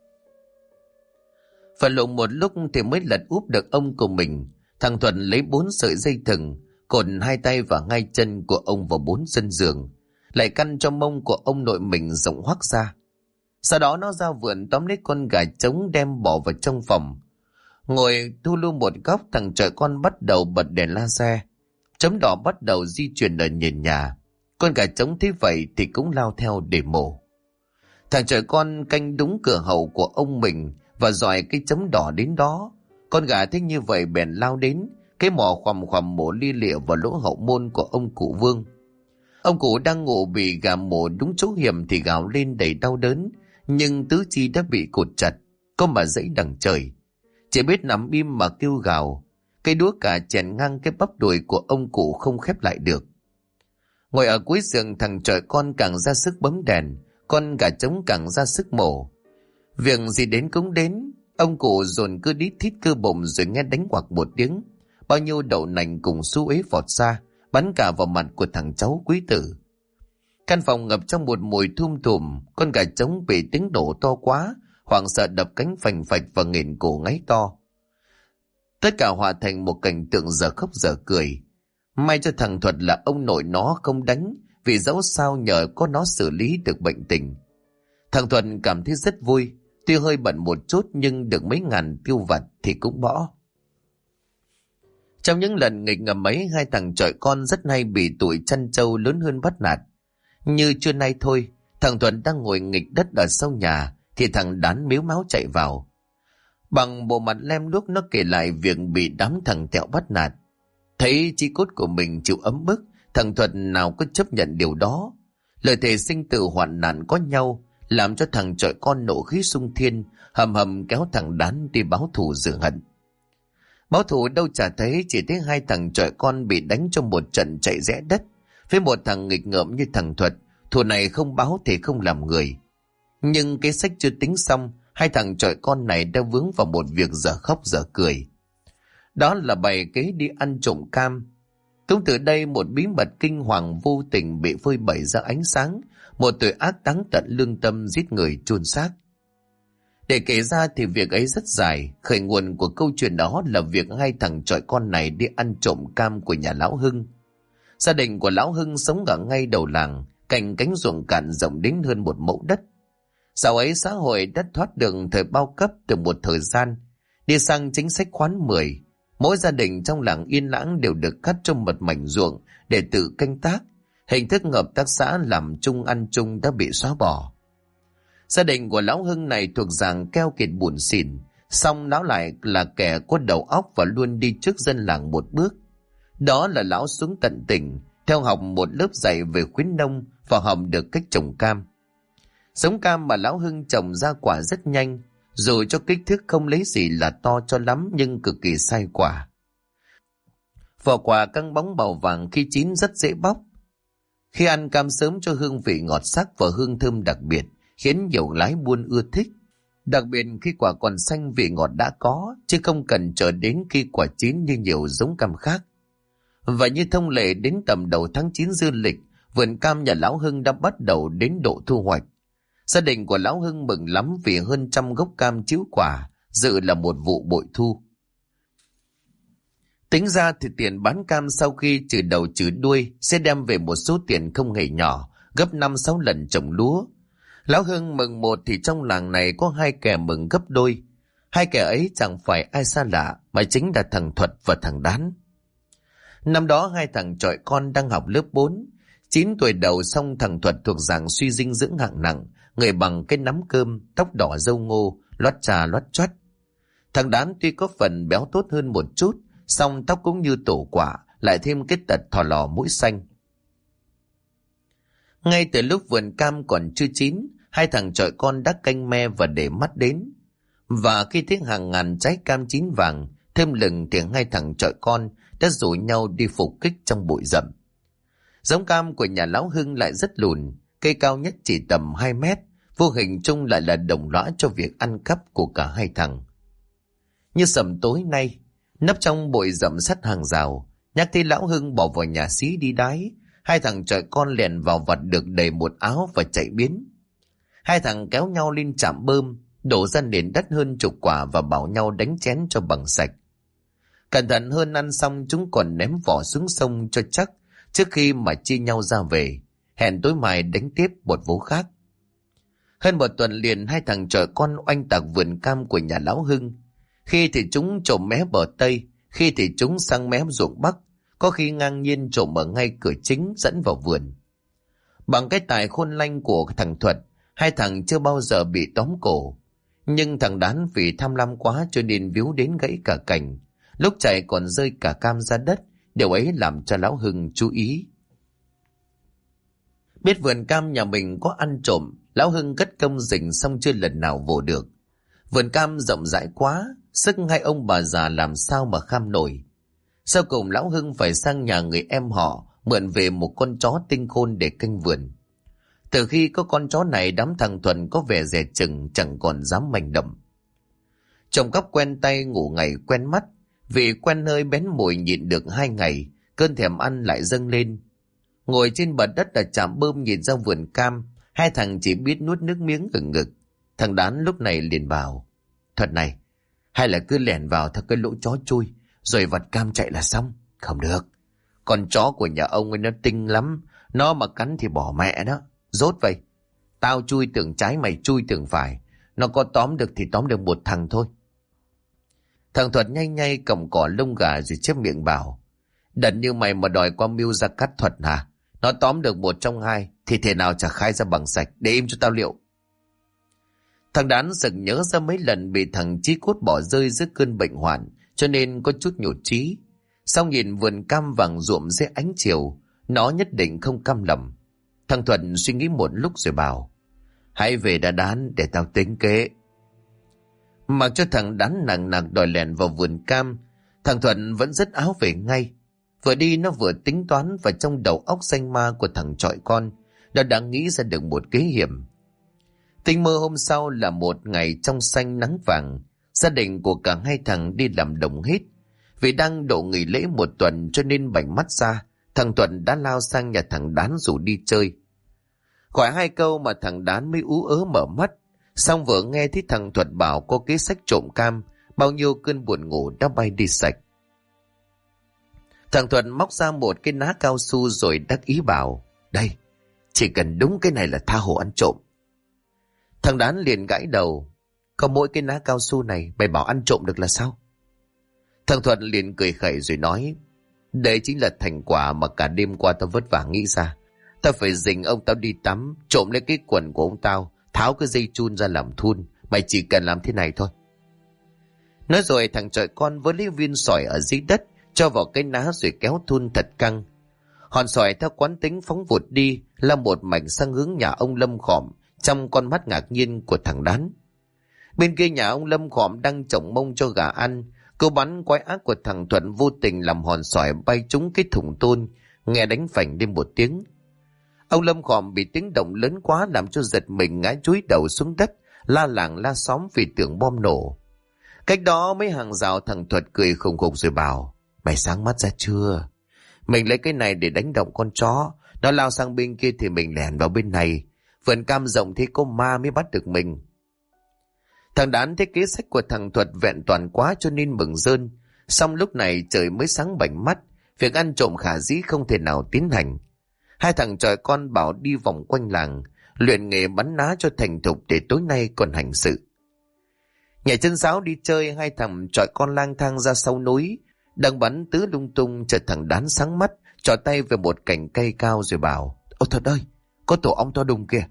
Phải lộn một lúc thì mới lật úp được ông của mình. Thằng Thuật lấy 4 sợi dây thừng, cột 2 tay và 2 chân của ông vào 4 chân giường, lại căn cho mông của ông nội mình rộng hoác ra. Sau đó nó ra vườn tóm lấy con gà trống đem bỏ vào trong phòng. Ngồi thu lưu một góc, thằng trời con bắt đầu bật đèn laser. Chấm đỏ bắt đầu di chuyển ở nền nhà. Con gà trống thấy vậy thì cũng lao theo để mổ. Thằng trời con canh đúng cửa hậu của ông mình và dòi cái chấm đỏ đến đó. Con gà thấy như vậy bèn lao đến, cái mỏ khoằm khoằm mổ li lịa vào lỗ hậu môn của ông cụ Vương. Ông cụ đang ngủ bị gà mổ đúng chỗ hiểm thì gào lên đầy đau đớn, nhưng tứ chi đã bị cột chặt, có mà dãy đằng trời. Chỉ biết nằm im mà kêu gào. Cây đũa cả chèn ngang cái bắp đùi của ông cụ không khép lại được. Ngồi ở cuối giường, thằng trời con càng ra sức bấm đèn, con gà trống càng ra sức mổ. Việc gì đến cũng đến, ông cụ dồn cứ đít thít cơ bụng rồi nghe đánh quặc một tiếng. Bao nhiêu đậu nành cùng su ế vọt ra, bắn cả vào mặt của thằng cháu quý tử. Căn phòng ngập trong một mùi thum thùm, con gà trống bị tiếng nổ to quá, hoảng sợ đập cánh phành phạch và nghển cổ ngáy to. Tất cả hòa thành một cảnh tượng dở khóc dở cười. May cho thằng Thuật là ông nội nó không đánh, vì dẫu sao nhờ có nó xử lý được bệnh tình. Thằng Thuật cảm thấy rất vui, tuy hơi bận một chút nhưng được mấy ngàn tiêu vặt thì cũng bỏ. Trong những lần nghịch ngợm ấy, hai thằng chọi con rất hay bị tụi chăn trâu lớn hơn bắt nạt. Như trưa nay thôi, thằng Thuận đang ngồi nghịch đất ở sau nhà thì thằng Đán mếu máo chạy vào. Bằng bộ mặt lem luốc nó kể lại việc bị đám thằng Tẹo bắt nạt. Thấy chí cốt của mình chịu ấm bức, thằng Thuận nào có chấp nhận điều đó. Lời thề sinh tử hoạn nạn có nhau làm cho thằng chọi con nộ khí sung thiên, hầm hầm kéo thằng Đán đi báo thù rửa hận. Báo thù đâu chả thấy, chỉ thấy hai thằng chọi con bị đánh trong một trận chạy rẽ đất. Với một thằng nghịch ngợm như thằng Thuật, thù này không báo thì không làm người. Nhưng cái sách chưa tính xong, hai thằng chọi con này đã vướng vào một việc dở khóc dở cười. Đó là bày kế đi ăn trộm cam. Cũng từ đây một bí mật kinh hoàng vô tình bị phơi bày ra ánh sáng, một tội ác đáng tận lương tâm giết người chôn xác. Để kể ra thì việc ấy rất dài, khởi nguồn của câu chuyện đó là việc hai thằng chọi con này đi ăn trộm cam của nhà lão Hưng. Gia đình của lão Hưng sống ở ngay đầu làng, cạnh cánh ruộng cạn rộng đến hơn 1 mẫu đất. Dạo ấy xã hội đã thoát được thời bao cấp từ một thời gian, đi sang chính sách khoán 10. Mỗi gia đình trong làng yên lãng đều được cắt cho một mảnh ruộng để tự canh tác. Hình thức hợp tác xã làm chung ăn chung đã bị xóa bỏ. Gia đình của lão Hưng này thuộc dạng keo kiệt buồn xỉn, song lão lại là kẻ có đầu óc và luôn đi trước dân làng một bước. Đó là lão xuống tận tỉnh, theo học một lớp dạy về khuyến nông và học được cách trồng cam. Giống cam mà lão Hưng trồng ra quả rất nhanh, dù cho kích thước không lấy gì là to cho lắm nhưng cực kỳ sai quả. Vỏ quả căng bóng màu vàng khi chín rất dễ bóc. Khi ăn cam sớm cho hương vị ngọt sắc và hương thơm đặc biệt, khiến nhiều lái buôn ưa thích. Đặc biệt khi quả còn xanh vị ngọt đã có, chứ không cần chờ đến khi quả chín như nhiều giống cam khác. Và như thông lệ đến tầm đầu tháng 9 dương lịch, vườn cam nhà lão Hưng đã bắt đầu đến độ thu hoạch. Gia đình của lão Hưng mừng lắm vì hơn 100 gốc cam chiếu quả, dự là một vụ bội thu. Tính ra thì tiền bán cam sau khi trừ đầu trừ đuôi sẽ đem về một số tiền không hề nhỏ, gấp 5-6 lần trồng lúa. Lão Hưng mừng một thì trong làng này có 2 kẻ mừng gấp đôi. 2 kẻ ấy chẳng phải ai xa lạ mà chính là thằng Thuật và thằng Đán. Năm đó 2 thằng chọi con đang học lớp 4. 9 tuổi đầu, xong thằng Thuật thuộc dạng suy dinh dưỡng hạng nặng, người bằng cái nắm cơm, tóc đỏ râu ngô, loắt trà loắt choắt. Thằng Đán tuy có phần béo tốt hơn một chút, song tóc cũng như tổ quả, lại thêm cái tật thò lò mũi xanh. Ngay từ lúc vườn cam còn chưa chín, 2 thằng chọi con đã canh me và để mắt đến. Và khi thấy hàng ngàn trái cam chín vàng, thêm lừng thì 2 thằng chọi con đã rủ nhau đi phục kích trong bụi rậm. Giống cam của nhà lão Hưng lại rất lùn, cây cao nhất chỉ tầm 2 mét, vô hình chung lại là đồng lõa cho việc ăn cắp của cả 2 thằng. Như sầm tối nay, nấp trong bụi rậm sắt hàng rào, nhắc thấy lão Hưng bỏ vào nhà xí đi đái, 2 thằng chọi con lèn vào vặt được đầy một áo và chạy biến. 2 thằng kéo nhau lên trạm bơm, đổ ra nền đất hơn 10 quả và bảo nhau đánh chén cho bằng sạch. Cẩn thận hơn ăn xong chúng còn ném vỏ xuống sông cho chắc trước khi mà chia nhau ra về, hẹn tối mai đánh tiếp một vố khác. Hơn 1 tuần liền 2 thằng chọi con oanh tạc vườn cam của nhà lão Hưng. Khi thì chúng trộm mé bờ Tây, khi thì chúng sang mé ruộng Bắc, có khi ngang nhiên trộm ở ngay cửa chính dẫn vào vườn. Bằng cái tài khôn lanh của thằng Thuật, 2 thằng chưa bao giờ bị tóm cổ. Nhưng thằng Đán vì tham lam quá cho nên víu đến gãy cả cành, lúc chạy còn rơi cả cam ra đất. Điều ấy làm cho lão Hưng chú ý. Biết vườn cam nhà mình có ăn trộm, lão Hưng cất công rình xong chưa lần nào vồ được. Vườn cam rộng rãi quá, sức 2 ông bà già làm sao mà kham nổi. Sau cùng lão Hưng phải sang nhà người em họ mượn về một con chó tinh khôn để canh vườn. Từ khi có con chó này, đám thằng Thuận có vẻ dè chừng, chẳng còn dám manh động. Trộm cắp quen tay ngủ ngày quen mắt, vì quen nơi bén mùi nhịn được 2 ngày, cơn thèm ăn lại dâng lên. Ngồi trên bờ đất ở trạm bơm nhìn ra vườn cam, hai thằng chỉ biết nuốt nước miếng ừng ngực. Thằng Đán lúc này liền bảo: Thuật này, hay là cứ lẻn vào theo cái lỗ chó chui, rồi vặt cam chạy là xong. Không được, con chó của nhà ông ấy nó tinh lắm, nó mà cắn thì bỏ mẹ đó. Rốt vậy, tao chui tưởng trái, mày chui tưởng phải, nó có tóm được thì tóm được một thằng thôi. Thằng Thuật nhanh nhây cầm cỏ lông gà rồi chép miệng bảo: Đần như mày mà đòi qua mưu ra cắt Thuật hả? Nó tóm được một trong hai thì thể nào chả khai ra bằng sạch, để im cho tao liệu. Thằng Đán sực nhớ ra mấy lần bị thằng Chí Cốt bỏ rơi giữa cơn bệnh hoạn, cho nên có chút nhụt chí. Sau nhìn vườn cam vàng ruộm dưới ánh chiều, nó nhất định không cam lòng. Thằng Thuận suy nghĩ một lúc rồi bảo: Hãy về đã Đán, để tao tính kế. Mặc cho thằng Đán nặng nặc đòi lẻn vào vườn cam, thằng Thuận vẫn dứt áo về ngay. Vừa đi nó vừa tính toán, và trong đầu óc xanh ma của thằng chọi con, nó đã nghĩ ra được một kế hiểm. Tình mơ hôm sau là một ngày trong xanh nắng vàng. Gia đình của cả hai thằng đi làm đồng hết. Vì đang độ nghỉ lễ một tuần cho nên bảnh mắt ra, thằng Thuận đã lao sang nhà thằng Đán rủ đi chơi. Khỏi 2 câu mà thằng Đán mới ú ớ mở mắt. Xong vừa nghe thấy thằng Thuận bảo có kế sách trộm cam, bao nhiêu cơn buồn ngủ đã bay đi sạch. Thằng Thuận móc ra một cái ná cao su rồi đắc ý bảo: Đây, chỉ cần đúng cái này là tha hồ ăn trộm. Thằng Đán liền gãi đầu: Có mỗi cái ná cao su này mày bảo ăn trộm được là sao? Thằng Thuận liền cười khẩy rồi nói: Đây chính là thành quả mà cả đêm qua tao vất vả nghĩ ra. Tao phải dình ông tao đi tắm, trộm lấy cái quần của ông tao, tháo cái dây chun ra làm thun. Mày chỉ cần làm thế này thôi. Nói rồi thằng chọi con với lấy viên sỏi ở dưới đất, cho vào cái ná rồi kéo thun thật căng. Hòn sỏi theo quán tính phóng vụt đi, là một mạch sang hướng nhà ông Lâm Khỏm, trong con mắt ngạc nhiên của thằng Đán. Bên kia nhà ông Lâm Khỏm đang trồng mông cho gà ăn. Câu bắn quái ác của thằng Thuận vô tình làm hòn sỏi bay trúng cái thùng tôn, nghe đánh phành lên một tiếng. Ông Lâm Khỏm bị tiếng động lớn quá làm cho giật mình ngã chúi đầu xuống đất, la làng la xóm vì tưởng bom nổ. Cách đó mấy hàng rào, thằng Thuật cười khùng khục rồi bảo: Mày sáng mắt ra chưa? Mình lấy cái này để đánh động con chó, nó lao sang bên kia thì mình lẻn vào bên này. Vườn cam rộng thế có ma mới bắt được mình. Thằng Đán thấy kế sách của thằng Thuật vẹn toàn quá cho nên mừng rơn. Xong lúc này trời mới sáng bảnh mắt, việc ăn trộm khả dĩ không thể nào tiến hành. Hai thằng chọi con bảo đi vòng quanh làng, luyện nghề bắn ná cho thành thục để tối nay còn hành sự. Nhảy chân sáo đi chơi, hai thằng chọi con lang thang ra sau núi, đang bắn tứ lung tung. Chợt thằng Đán sáng mắt, trỏ tay về một cành cây cao rồi bảo: Ôi Thuật ơi, có tổ ong to đùng kìa.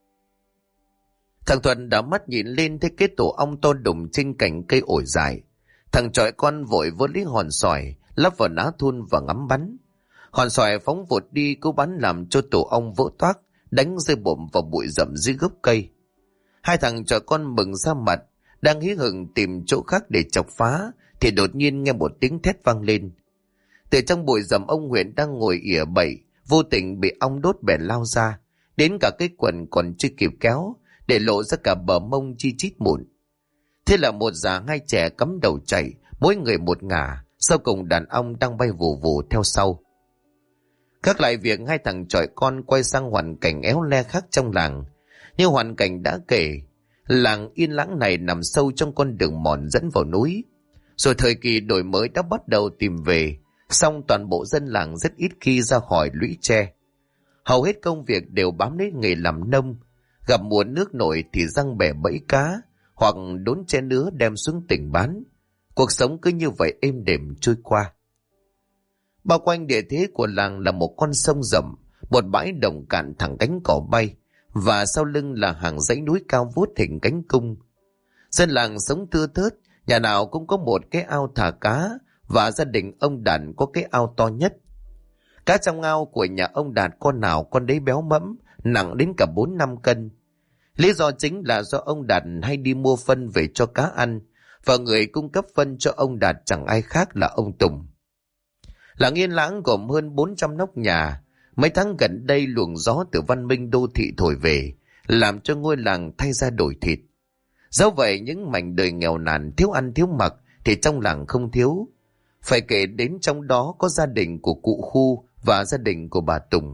Thằng Thuận đã mắt nhìn lên thấy cái tổ ong to đùng trên cành cây ổi dài. Thằng chọi con vội vớt lấy hòn sỏi, lắp vào ná thun và ngắm bắn. Hòn sỏi phóng vụt đi, cú bắn làm cho tổ ong vỡ toác, đánh rơi bộm vào bụi rậm dưới gốc cây. Hai thằng chọi con mừng ra mặt, đang hí hửng tìm chỗ khác để chọc phá, thì đột nhiên nghe một tiếng thét vang lên. Từ trong bụi rậm, ông Huyền đang ngồi ỉa bậy, vô tình bị ong đốt bèn lao ra, đến cả cái quần còn chưa kịp kéo, để lộ ra cả bờ mông chi chít mụn. Thế là một già hai trẻ cắm đầu chạy, mỗi người một ngả, sau cùng đàn ong đang bay vù vù theo sau. Khác lại việc, hai thằng chọi con quay sang hoàn cảnh éo le khác trong làng. Như hoàn cảnh đã kể, làng yên lãng này nằm sâu trong con đường mòn dẫn vào núi. Rồi thời kỳ đổi mới đã bắt đầu tìm về, song toàn bộ dân làng rất ít khi ra khỏi lũy tre. Hầu hết công việc đều bám lấy nghề làm nông, gặp mùa nước nổi thì giăng bè bẫy cá, hoặc đốn tre nứa đem xuống tỉnh bán. Cuộc sống cứ như vậy êm đềm trôi qua. Bao quanh địa thế của làng là một con sông rộng, một bãi đồng cạn thẳng cánh cỏ bay, và sau lưng là hàng dãy núi cao vút hình cánh cung. Dân làng sống thưa thớt, nhà nào cũng có một cái ao thả cá, và gia đình ông Đạt có cái ao to nhất. Cá trong ao của nhà ông Đạt con nào con đấy béo mẫm, nặng đến cả 4-5 cân. Lý do chính là do ông Đạt hay đi mua phân về cho cá ăn, và người cung cấp phân cho ông Đạt chẳng ai khác là ông Tùng. Làng yên lãng gồm hơn 400 nóc nhà, Mấy tháng gần đây luồng gió từ văn minh đô thị thổi về, làm cho ngôi làng thay ra đổi thịt. Dẫu vậy những mảnh đời nghèo nàn thiếu ăn thiếu mặc thì trong làng không thiếu. Phải kể đến trong đó có gia đình của cụ Khu và gia đình của bà Tùng.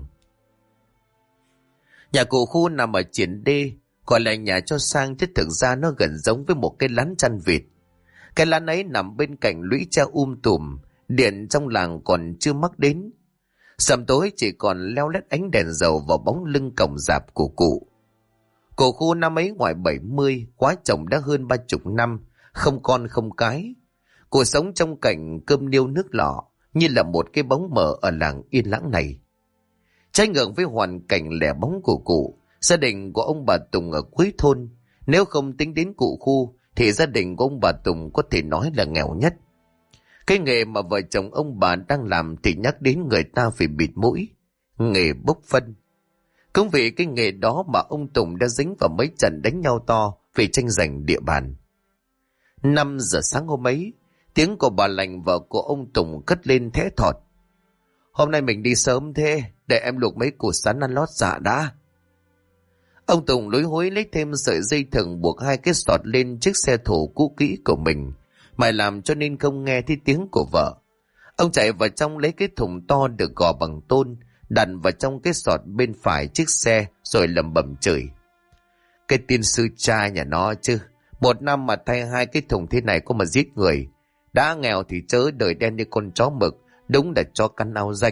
Nhà cụ Khu nằm ở triển đê, gọi là nhà cho sang chứ thực ra nó gần giống với một cái lán chăn vịt. Cái lán ấy nằm bên cạnh lũy tre tùm, điện trong làng còn chưa mắc đến. Sầm tối chỉ còn leo lét ánh đèn dầu vào bóng lưng còng rạp của cụ. Cụ Khu năm ấy ngoài 70, quá chồng đã hơn 30 năm, không con không cái. Cuộc sống trong cảnh cơm niêu nước lọ, như là một cái bóng mờ ở làng yên lặng này. Trái ngược với hoàn cảnh lẻ bóng của cụ, gia đình của ông bà Tùng ở cuối thôn, nếu không tính đến cụ Khu, thì gia đình của ông bà Tùng có thể nói là nghèo nhất. Cái nghề mà vợ chồng ông bà đang làm thì nhắc đến người ta phải bịt mũi, nghề bốc phân. Cũng vì cái nghề đó mà ông Tùng đã dính vào mấy trận đánh nhau to vì tranh giành địa bàn. 5 giờ sáng hôm ấy, tiếng của bà Lành vợ của ông Tùng cất lên thẽ thọt. Hôm nay mình đi sớm thế, để em luộc mấy củ sắn ăn lót dạ đã. Ông Tùng lối hối lấy thêm sợi dây thừng buộc 2 cái sọt lên chiếc xe thổ cũ kỹ của mình, mày làm cho nên không nghe thấy tiếng của vợ. Ông chạy vào trong lấy cái thùng to được gò bằng tôn, đặt vào trong cái sọt bên phải chiếc xe rồi lẩm bẩm chửi. Cái tiên sư cha nhà nó chứ, 1 năm mà thay 2 cái thùng thế này có mà giết người. Đã nghèo thì chớ đời đen như con chó mực, đúng là cho cắn áo rách.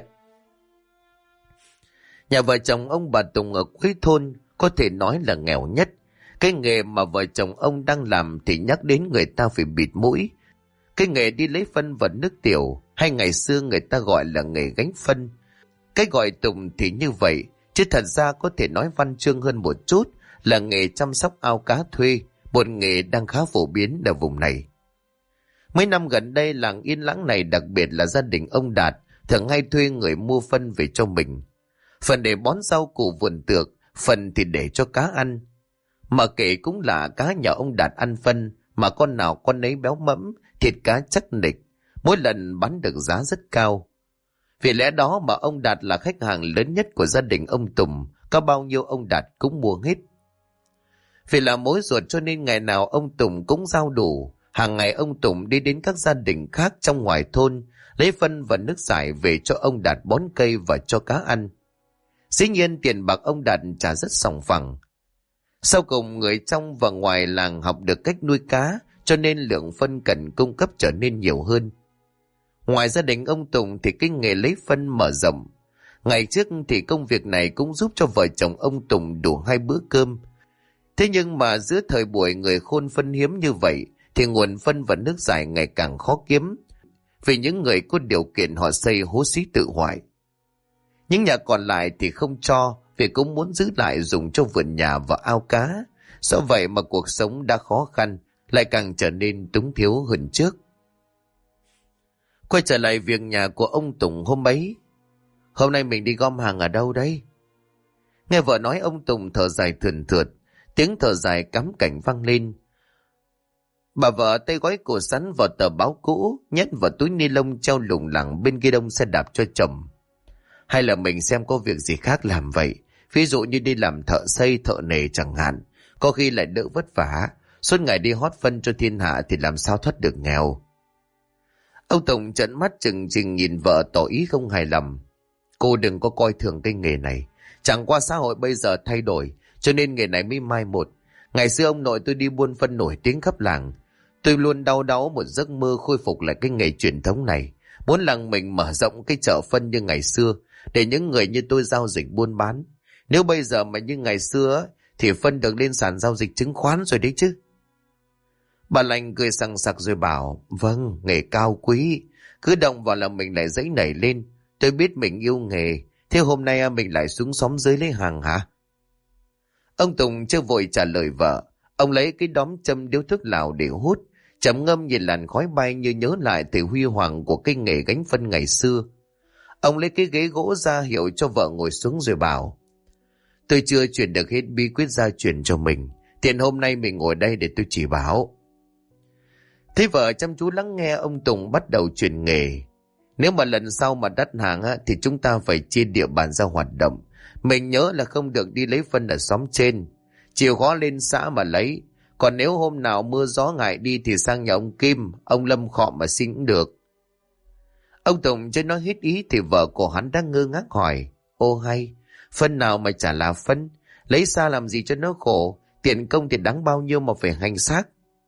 Nhà vợ chồng ông bà Tùng ở cuối thôn có thể nói là nghèo nhất. Cái nghề mà vợ chồng ông đang làm thì nhắc đến người ta phải bịt mũi. Cái nghề đi lấy phân và nước tiểu, hay ngày xưa người ta gọi là nghề gánh phân. Cái gọi tùng thì như vậy, chứ thật ra có thể nói văn chương hơn một chút là nghề chăm sóc ao cá thuê, một nghề đang khá phổ biến ở vùng này. Mấy năm gần đây làng yên lặng này, đặc biệt là gia đình ông Đạt, thường hay thuê người mua phân về cho mình. Phần để bón rau củ vườn tược, phần thì để cho cá ăn. Mà kể cũng là cá nhà ông Đạt ăn phân, mà con nào con ấy béo mẫm, thịt cá chắc nịch, mỗi lần bán được giá rất cao. Vì lẽ đó mà ông Đạt là khách hàng lớn nhất của gia đình ông Tùng, có bao nhiêu ông Đạt cũng mua hết. Vì là mối ruột cho nên ngày nào ông Tùng cũng giao đủ. Hàng ngày ông Tùng đi đến các gia đình khác trong ngoài thôn, lấy phân và nước giải về cho ông Đạt bón cây và cho cá ăn. Dĩ nhiên tiền bạc ông Đạt trả rất sòng phẳng. Sau cùng người trong và ngoài làng học được cách nuôi cá, cho nên lượng phân cần cung cấp trở nên nhiều hơn. Ngoài gia đình ông Tùng thì cái nghề lấy phân mở rộng. Ngày trước thì công việc này cũng giúp cho vợ chồng ông Tùng đủ 2 bữa cơm. Thế nhưng mà giữa thời buổi người khôn phân hiếm như vậy, thì nguồn phân và nước giải ngày càng khó kiếm. Vì những người có điều kiện họ xây hố xí tự hoại. Những nhà còn lại thì không cho, vì cũng muốn giữ lại dùng cho vườn nhà và ao cá. Do vậy mà cuộc sống đã khó khăn, lại càng trở nên túng thiếu hơn trước. Quay trở lại việc nhà của ông Tùng hôm ấy. Hôm nay mình đi gom hàng ở đâu đấy? Nghe vợ nói ông Tùng thở dài thườn thượt, tiếng thở dài cắm cảnh vang lên. Bà vợ tay gói củ sắn vào tờ báo cũ, nhét vào túi ni lông treo lủng lẳng bên ghi đông xe đạp cho chồng. Hay là mình xem có việc gì khác làm vậy, ví dụ như đi làm thợ xây thợ nề chẳng hạn, có khi lại đỡ vất vả. Suốt ngày đi hót phân cho thiên hạ thì làm sao thoát được nghèo. Ông Tùng trợn mắt trừng trừng nhìn vợ tỏ ý không hài lòng. Cô đừng có coi thường cái nghề này, chẳng qua xã hội bây giờ thay đổi, cho nên nghề này mới mai một. Ngày xưa ông nội tôi đi buôn phân nổi tiếng khắp làng. Tôi luôn đau đáu một giấc mơ khôi phục lại cái nghề truyền thống này, muốn làng mình mở rộng cái chợ phân như ngày xưa, để những người như tôi giao dịch buôn bán. Nếu bây giờ mà như ngày xưa thì phân được lên sàn giao dịch chứng khoán rồi đấy chứ. Bà Lành cười sằng sặc rồi bảo, vâng, nghề cao quý, cứ động vào là mình lại dãy nảy lên. Tôi biết mình yêu nghề, thế hôm nay mình lại xuống xóm dưới lấy hàng hả? Ông Tùng chưa vội trả lời vợ. Ông lấy cái đóm châm điếu thuốc lào để hút, trầm ngâm nhìn làn khói bay như nhớ lại từ huy hoàng của cái nghề gánh phân ngày xưa. Ông lấy cái ghế gỗ ra hiệu cho vợ ngồi xuống rồi bảo, tôi chưa truyền được hết bí quyết gia truyền cho mình, tiện hôm nay mình ngồi đây để tôi chỉ bảo. Thấy vợ chăm chú lắng nghe, ông Tùng bắt đầu truyền nghề. Nếu mà lần sau mà đắt hàng á, thì chúng ta phải chia địa bàn ra hoạt động. Mình nhớ là không được đi lấy phân ở xóm trên, chịu khó lên xã mà lấy. Còn nếu hôm nào mưa gió ngại đi thì sang nhà ông Kim, ông Lâm Khọ mà xin cũng được. Ông Tùng chưa nói hết ý thì vợ của hắn đang ngơ ngác hỏi: Ô hay, phân nào mà chả là phân, lấy xa làm gì cho nó khổ, tiền công thì đáng bao nhiêu mà phải hành xác.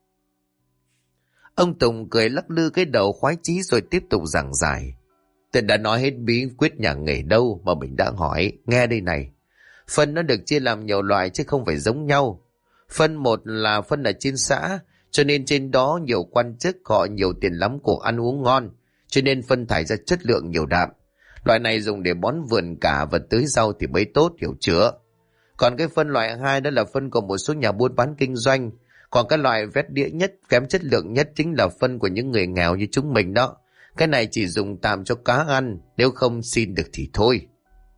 Ông Tùng cười lắc lư cái đầu khoái chí rồi tiếp tục giảng giải: Tôi đã nói hết bí quyết nhà nghề đâu mà mình đã hỏi, nghe đây này. Phân nó được chia làm nhiều loại chứ không phải giống nhau. Phân một là phân ở trên xã, cho nên trên đó nhiều quan chức, họ nhiều tiền lắm, của ăn uống ngon, cho nên phân thải ra chất lượng nhiều đạm. Loại này dùng để bón vườn cả và tưới rau thì mới tốt, hiểu chưa? Còn cái phân loại 2 đó là phân của một số nhà buôn bán kinh doanh. Còn cái loại vét đĩa nhất, kém chất lượng nhất chính là phân của những người nghèo như chúng mình đó. Cái này chỉ dùng tạm cho cá ăn, nếu không xin được thì thôi.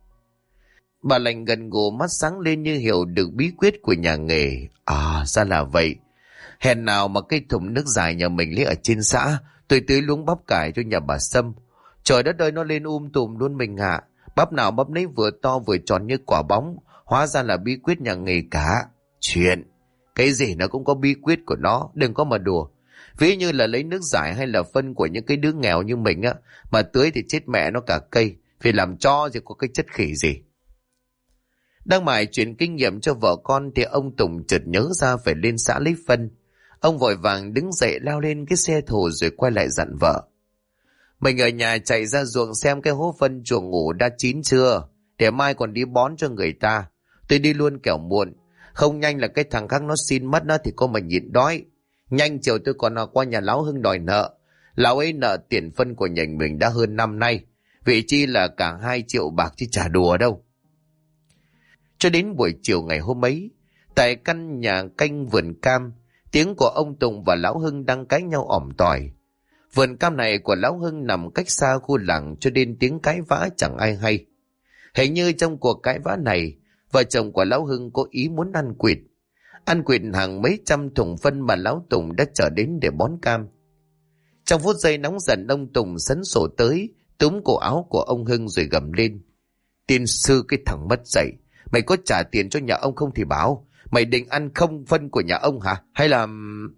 Bà Lành gần gù, mắt sáng lên như hiểu được bí quyết của nhà nghề. À, ra là vậy. Hèn nào mà cái thùng nước dài nhà mình lấy ở trên xã, tôi tưới luống bắp cải cho nhà bà Sâm. Trời đất ơi, nó lên tùm luôn mình ạ. Bắp nào bắp nấy vừa to vừa tròn như quả bóng. Hóa ra là bí quyết nhà nghề cả. Chuyện cái gì nó cũng có bí quyết của nó, đừng có mà đùa. Ví như là lấy nước giải hay là phân của những cái đứa nghèo như mình á, mà tưới thì chết mẹ nó cả cây, vì làm cho thì có cái chất khỉ gì. Đang mải chuyển kinh nghiệm cho vợ con thì ông Tùng chợt nhớ ra phải lên xã lấy phân. Ông vội vàng đứng dậy lao lên cái xe thồ rồi quay lại dặn vợ: Mình ở nhà chạy ra ruộng xem cái hố phân chuồng ngủ đã chín chưa, để mai còn đi bón cho người ta. Tôi đi luôn kẻo muộn, không nhanh là cái thằng khác nó xin mất nó thì cô mà nhịn đói. Nhanh chiều tôi còn qua nhà lão Hưng đòi nợ. Lão ấy nợ tiền phân của nhà mình đã hơn năm nay, vị chi là cả 2 triệu bạc chứ chả đùa đâu. Cho đến buổi chiều ngày hôm ấy, tại căn nhà canh vườn cam, tiếng của ông Tùng và lão Hưng đang cãi nhau ỏm tỏi. Vườn cam này của lão Hưng nằm cách xa khu làng, cho nên tiếng cãi vã chẳng ai hay. Hình như trong cuộc cãi vã này, vợ chồng của lão Hưng có ý muốn ăn quỵt. Ăn quỵt hàng mấy trăm thùng phân mà lão Tùng đã chở đến để bón cam. Trong phút giây nóng giận, ông Tùng sấn sổ tới, túm cổ áo của ông Hưng rồi gầm lên: Tiên sư cái thằng mất dạy, mày có trả tiền cho nhà ông không thì bảo. Mày định ăn không phân của nhà ông hả? Hay là...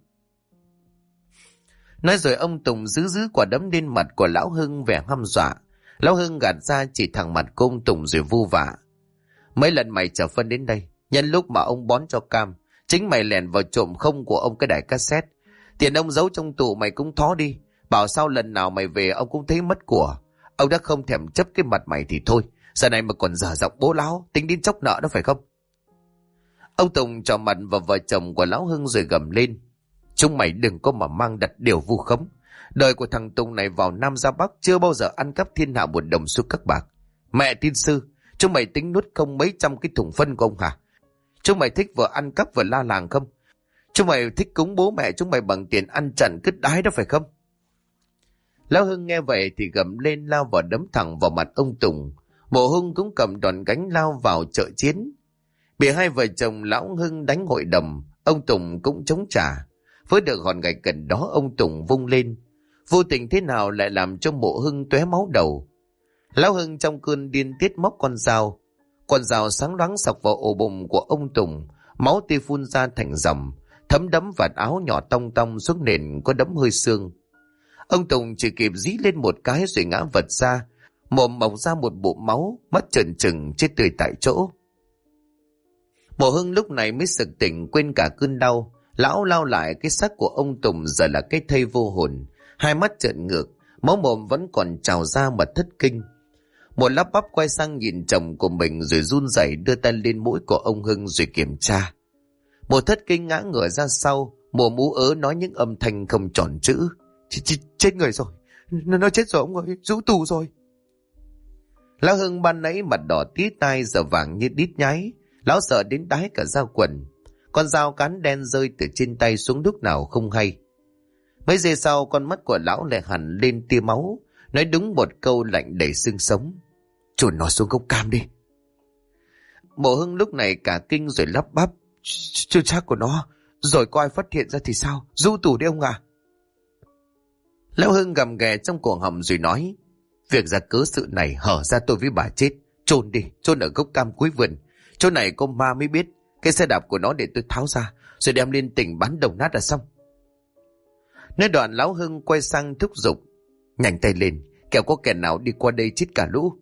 Nói rồi ông Tùng giữ quả đấm lên mặt của lão Hưng vẻ hăm dọa. Lão Hưng gạt ra chỉ thẳng mặt của ông Tùng rồi vu vạ: Mấy lần mày chở phân đến đây, nhân lúc mà ông bón cho cam, chính mày lèn vào trộm không của ông cái đài cassette. Tiền ông giấu trong tủ mày cũng thó đi. Bảo sao lần nào mày về ông cũng thấy mất của. Ông đã không thèm chấp cái mặt mày thì thôi, giờ này mà còn dở giọng bố láo, tính đến chốc nợ đó phải không? Ông Tùng trò mặt vào vợ chồng của lão Hưng rồi gầm lên: Chúng mày đừng có mà mang đặt điều vu khống. Đời của thằng Tùng này vào Nam ra Bắc chưa bao giờ ăn cắp thiên hạ một đồng xu các bạc. Mẹ tiên sư, chúng mày tính nuốt không mấy trăm cái thùng phân của ông hả? Chúng mày thích vừa ăn cắp vừa la làng không? Chúng mày thích cúng bố mẹ chúng mày bằng tiền ăn chặn cứt đái đó phải không? Lão Hưng nghe vậy thì gầm lên lao vào đấm thẳng vào mặt ông Tùng. Mộ Hưng cũng cầm đòn gánh lao vào trợ chiến. Bị hai vợ chồng lão Hưng đánh hội đồng, ông Tùng cũng chống trả. Với được hòn gạch gần đó ông Tùng vung lên, vô tình thế nào lại làm cho Mộ Hưng tóe máu đầu. Lão Hưng trong cơn điên tiết móc con dao sáng loáng sọc vào ổ bụng của ông Tùng, máu tươi phun ra thành dòng, thấm đẫm vạt áo nhỏ tong tong xuống nền có đẫm hơi xương. Ông Tùng chỉ kịp rí lên một cái rồi ngã vật ra, mồm mọc ra một bụng máu, mắt trợn trừng chết tươi tại chỗ. Mộ Hưng lúc này mới sực tỉnh, quên cả cơn đau. Lão lao lại cái xác của ông Tùng giờ là cái thây vô hồn, hai mắt trợn ngược, máu mồm vẫn còn trào ra mà thất kinh. Một lắp bắp quay sang nhìn chồng của mình rồi run rẩy đưa tay lên mũi của ông Hưng rồi kiểm tra. Một thất kinh ngã ngửa ra sau, mồm ú ớ nói những âm thanh không tròn chữ: Chết người rồi, nó chết rồi ông ơi, rũ tù rồi. Lão Hưng ban nãy mặt đỏ tía tai giờ vàng như đít nháy, lão sợ đến đái cả da quần. Con dao cán đen rơi từ trên tay xuống lúc nào không hay. Mấy giây sau con mắt của lão lại hẳn lên tia máu, nói đúng một câu lạnh đầy xương sống: Chôn nó xuống gốc cam đi. Mộ Hưng lúc này cả kinh rồi lắp bắp: Chưa chắc của nó, rồi có ai phát hiện ra thì sao? Du tù đi ông à. Lão Hưng gầm ghè trong cổ họng rồi nói: Việc ra cớ sự này hở ra tôi với bà chết. Chôn đi, chôn ở gốc cam cuối vườn. Chỗ này có ma mới biết. Cái xe đạp của nó để tôi tháo ra, rồi đem lên tỉnh bán đồng nát là xong. Nói đoạn Lão Hưng quay sang thúc giục: nhanh tay lên, kẻo có kẻ nào đi qua đây chết cả lũ.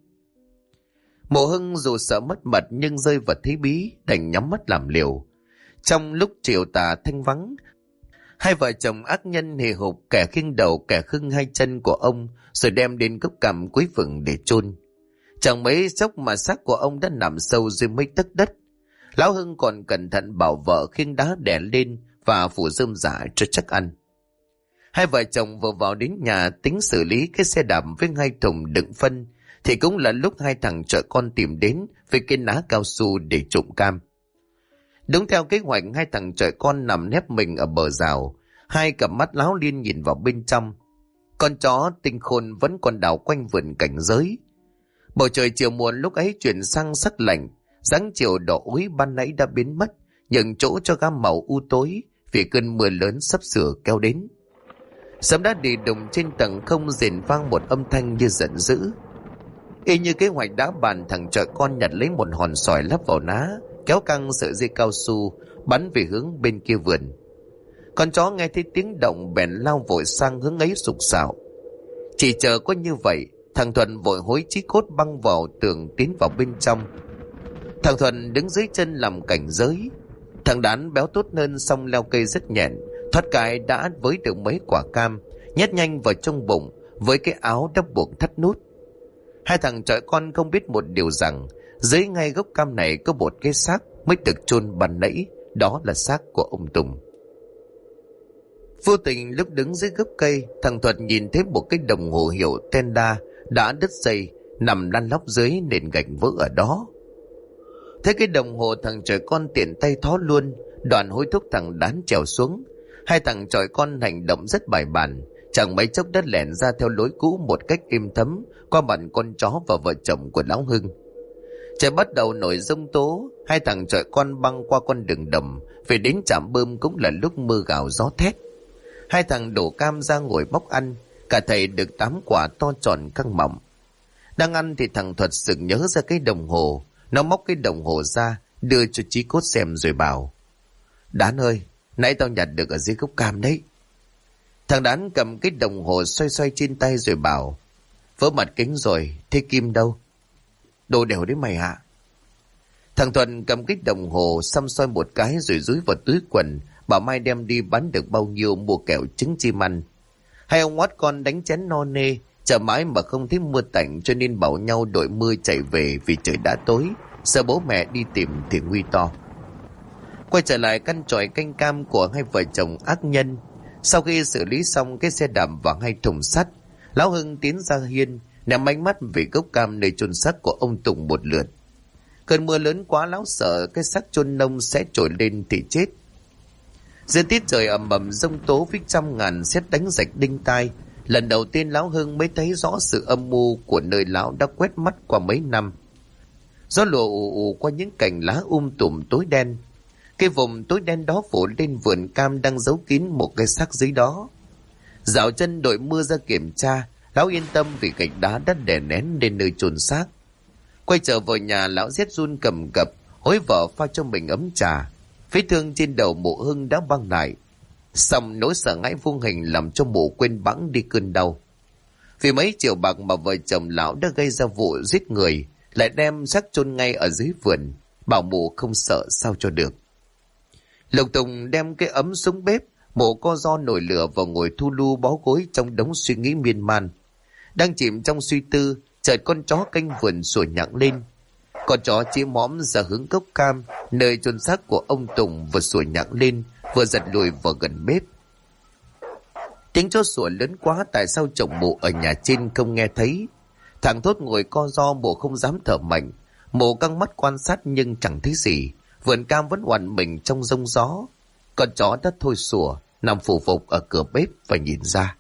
Mộ Hưng dù sợ mất mật nhưng rơi vào thế bí, đành nhắm mắt làm liều. Trong lúc chiều tà thanh vắng, hai vợ chồng ác nhân hề hục, kẻ khiêng đầu kẻ khưng hai chân của ông, rồi đem đến gốc cam cuối vườn để chôn. Chẳng mấy chốc mà xác của ông đã nằm sâu dưới mấy tấc đất. Lão Hưng còn cẩn thận bảo vợ khiêng đá đè lên và phủ rơm rạ cho chắc ăn. Hai vợ chồng vừa vào đến nhà tính xử lý cái xe đạp với 2 thùng đựng phân, thì cũng là lúc hai thằng chợ con tìm đến với cái ná cao su để trộm cam. Đúng theo kế hoạch, hai thằng chợ con nằm nép mình ở bờ rào, hai cặp mắt láo liên nhìn vào bên trong. Con chó tinh khôn vẫn còn đảo quanh vườn cảnh giới. Bầu trời chiều muộn lúc ấy chuyển sang sắc lạnh, dáng chiều đỏ úi ban nãy đã biến mất, nhường chỗ cho gam màu u tối vì cơn mưa lớn sắp sửa kéo đến. Sấm đã đi đùng trên tầng không, rền vang một âm thanh như giận dữ. Y như kế hoạch đã bàn, thằng chợ con nhặt lấy một hòn sỏi lắp vào ná, kéo căng sợi dây cao su bắn về hướng bên kia vườn. Con chó nghe thấy tiếng động bèn lao vội sang hướng ấy sục sạo. Chỉ chờ có như vậy, thằng Thuận vội hối chí cốt băng vào tường tiến vào bên trong. Thằng Thuận đứng dưới chân làm cảnh giới. Thằng Đán béo tốt hơn song leo cây rất nhẹn, thoát cái đã với được mấy quả cam, nhét nhanh vào trong bụng với cái áo đắp buộc thắt nút. Hai thằng chọi con không biết một điều rằng dưới ngay gốc cam này có một cái xác mới được chôn ban nãy, đó là xác của ông Tùng. Vô tình lúc đứng dưới gốc cây, thằng Thuật nhìn thấy một cái đồng hồ hiệu Tenda đã đứt dây nằm lăn lóc dưới nền gạch vỡ ở đó. Thế cái đồng hồ, thằng chọi con tiện tay thó luôn, đoạn hối thúc thằng Đán trèo xuống. Hai thằng chọi con hành động rất bài bản, chẳng mấy chốc đất lẻn ra theo lối cũ một cách êm thấm qua mặt con chó và vợ chồng của Lão Hưng. Trời bắt đầu nổi giông tố, hai thằng chọi con băng qua con đường đầm về đến trạm bơm cũng là lúc mưa gào gió thét. Hai thằng đổ cam ra ngồi bóc ăn, cả thầy được 8 quả to tròn căng mọng. Đang ăn thì thằng Thuật sực nhớ ra cái đồng hồ, nó móc cái đồng hồ ra đưa cho Chí Cốt xem rồi bảo: Đán ơi, nãy tao nhặt được ở dưới gốc cam đấy. Thằng Đán cầm cái đồng hồ xoay xoay trên tay rồi bảo: Vỡ mặt kính rồi, thế kim đâu? Đồ đẻo đấy mày ạ. Thằng Thuận cầm cái đồng hồ xăm soi một cái rồi dúi vào túi quần, bảo mai đem đi bán được bao nhiêu mua kẹo trứng chim ăn. Hai ông oát con đánh chén no nê, chờ mãi mà không thấy mưa tạnh cho nên bảo nhau đội mưa chạy về vì trời đã tối, sợ bố mẹ đi tìm thì nguy to. Quay trở lại căn tròi canh cam của hai vợ chồng ác nhân. Sau khi xử lý xong cái xe đạp và 2 thùng sắt, Lão Hưng tiến ra hiên, ném ánh mắt về gốc cam nơi chôn xác của ông Tùng một lượt. Cơn mưa lớn quá, lão sợ cái xác chôn nông sẽ trồi lên thì chết. Giữa tiết trời ầm ầm giông tố với trăm ngàn sét đánh rạch đinh tai, lần đầu tiên Lão Hưng mới thấy rõ sự âm mưu của nơi lão đã quét mắt qua mấy năm. Gió lùa ù ù qua những cành lá tùm tối đen. Cái vùng tối đen đó phủ lên vườn cam đang giấu kín một cái xác dưới đó. Dạo chân đội mưa ra kiểm tra, lão yên tâm vì gạch đá đã đè nén lên nơi chôn xác. Quay trở vào nhà, lão rét run cầm cập, hối vợ pha cho mình ấm trà. Vết thương trên đầu Mộ Hưng đã băng lại, song nỗi sợ hãi vô hình làm cho Mộ quên bẵng đi cơn đau. Vì mấy triệu bạc mà vợ chồng lão đã gây ra vụ giết người, lại đem xác chôn ngay ở dưới vườn, bảo Mộ không sợ sao cho được. Lục Tùng đem cái ấm xuống bếp, Mộ co ro nổi lửa và ngồi thu lu bó gối trong đống suy nghĩ miên man. Đang chìm trong suy tư, chợt con chó canh vườn sủa nhặng lên. Con chó chỉ mõm ra hướng gốc cam nơi chôn xác của ông Tùng, vừa sủa nhặng lên vừa giật lùi vào gần bếp. Tiếng chó sủa lớn quá, tại sao chồng Mộ ở nhà trên không nghe thấy? Thằng Thốt ngồi co ro, Mộ không dám thở mạnh. Mộ căng mắt quan sát nhưng chẳng thấy gì. Vườn cam vẫn oằn mình trong giông gió. Con chó đã thôi sủa, nằm phủ phục ở cửa bếp và nhìn ra.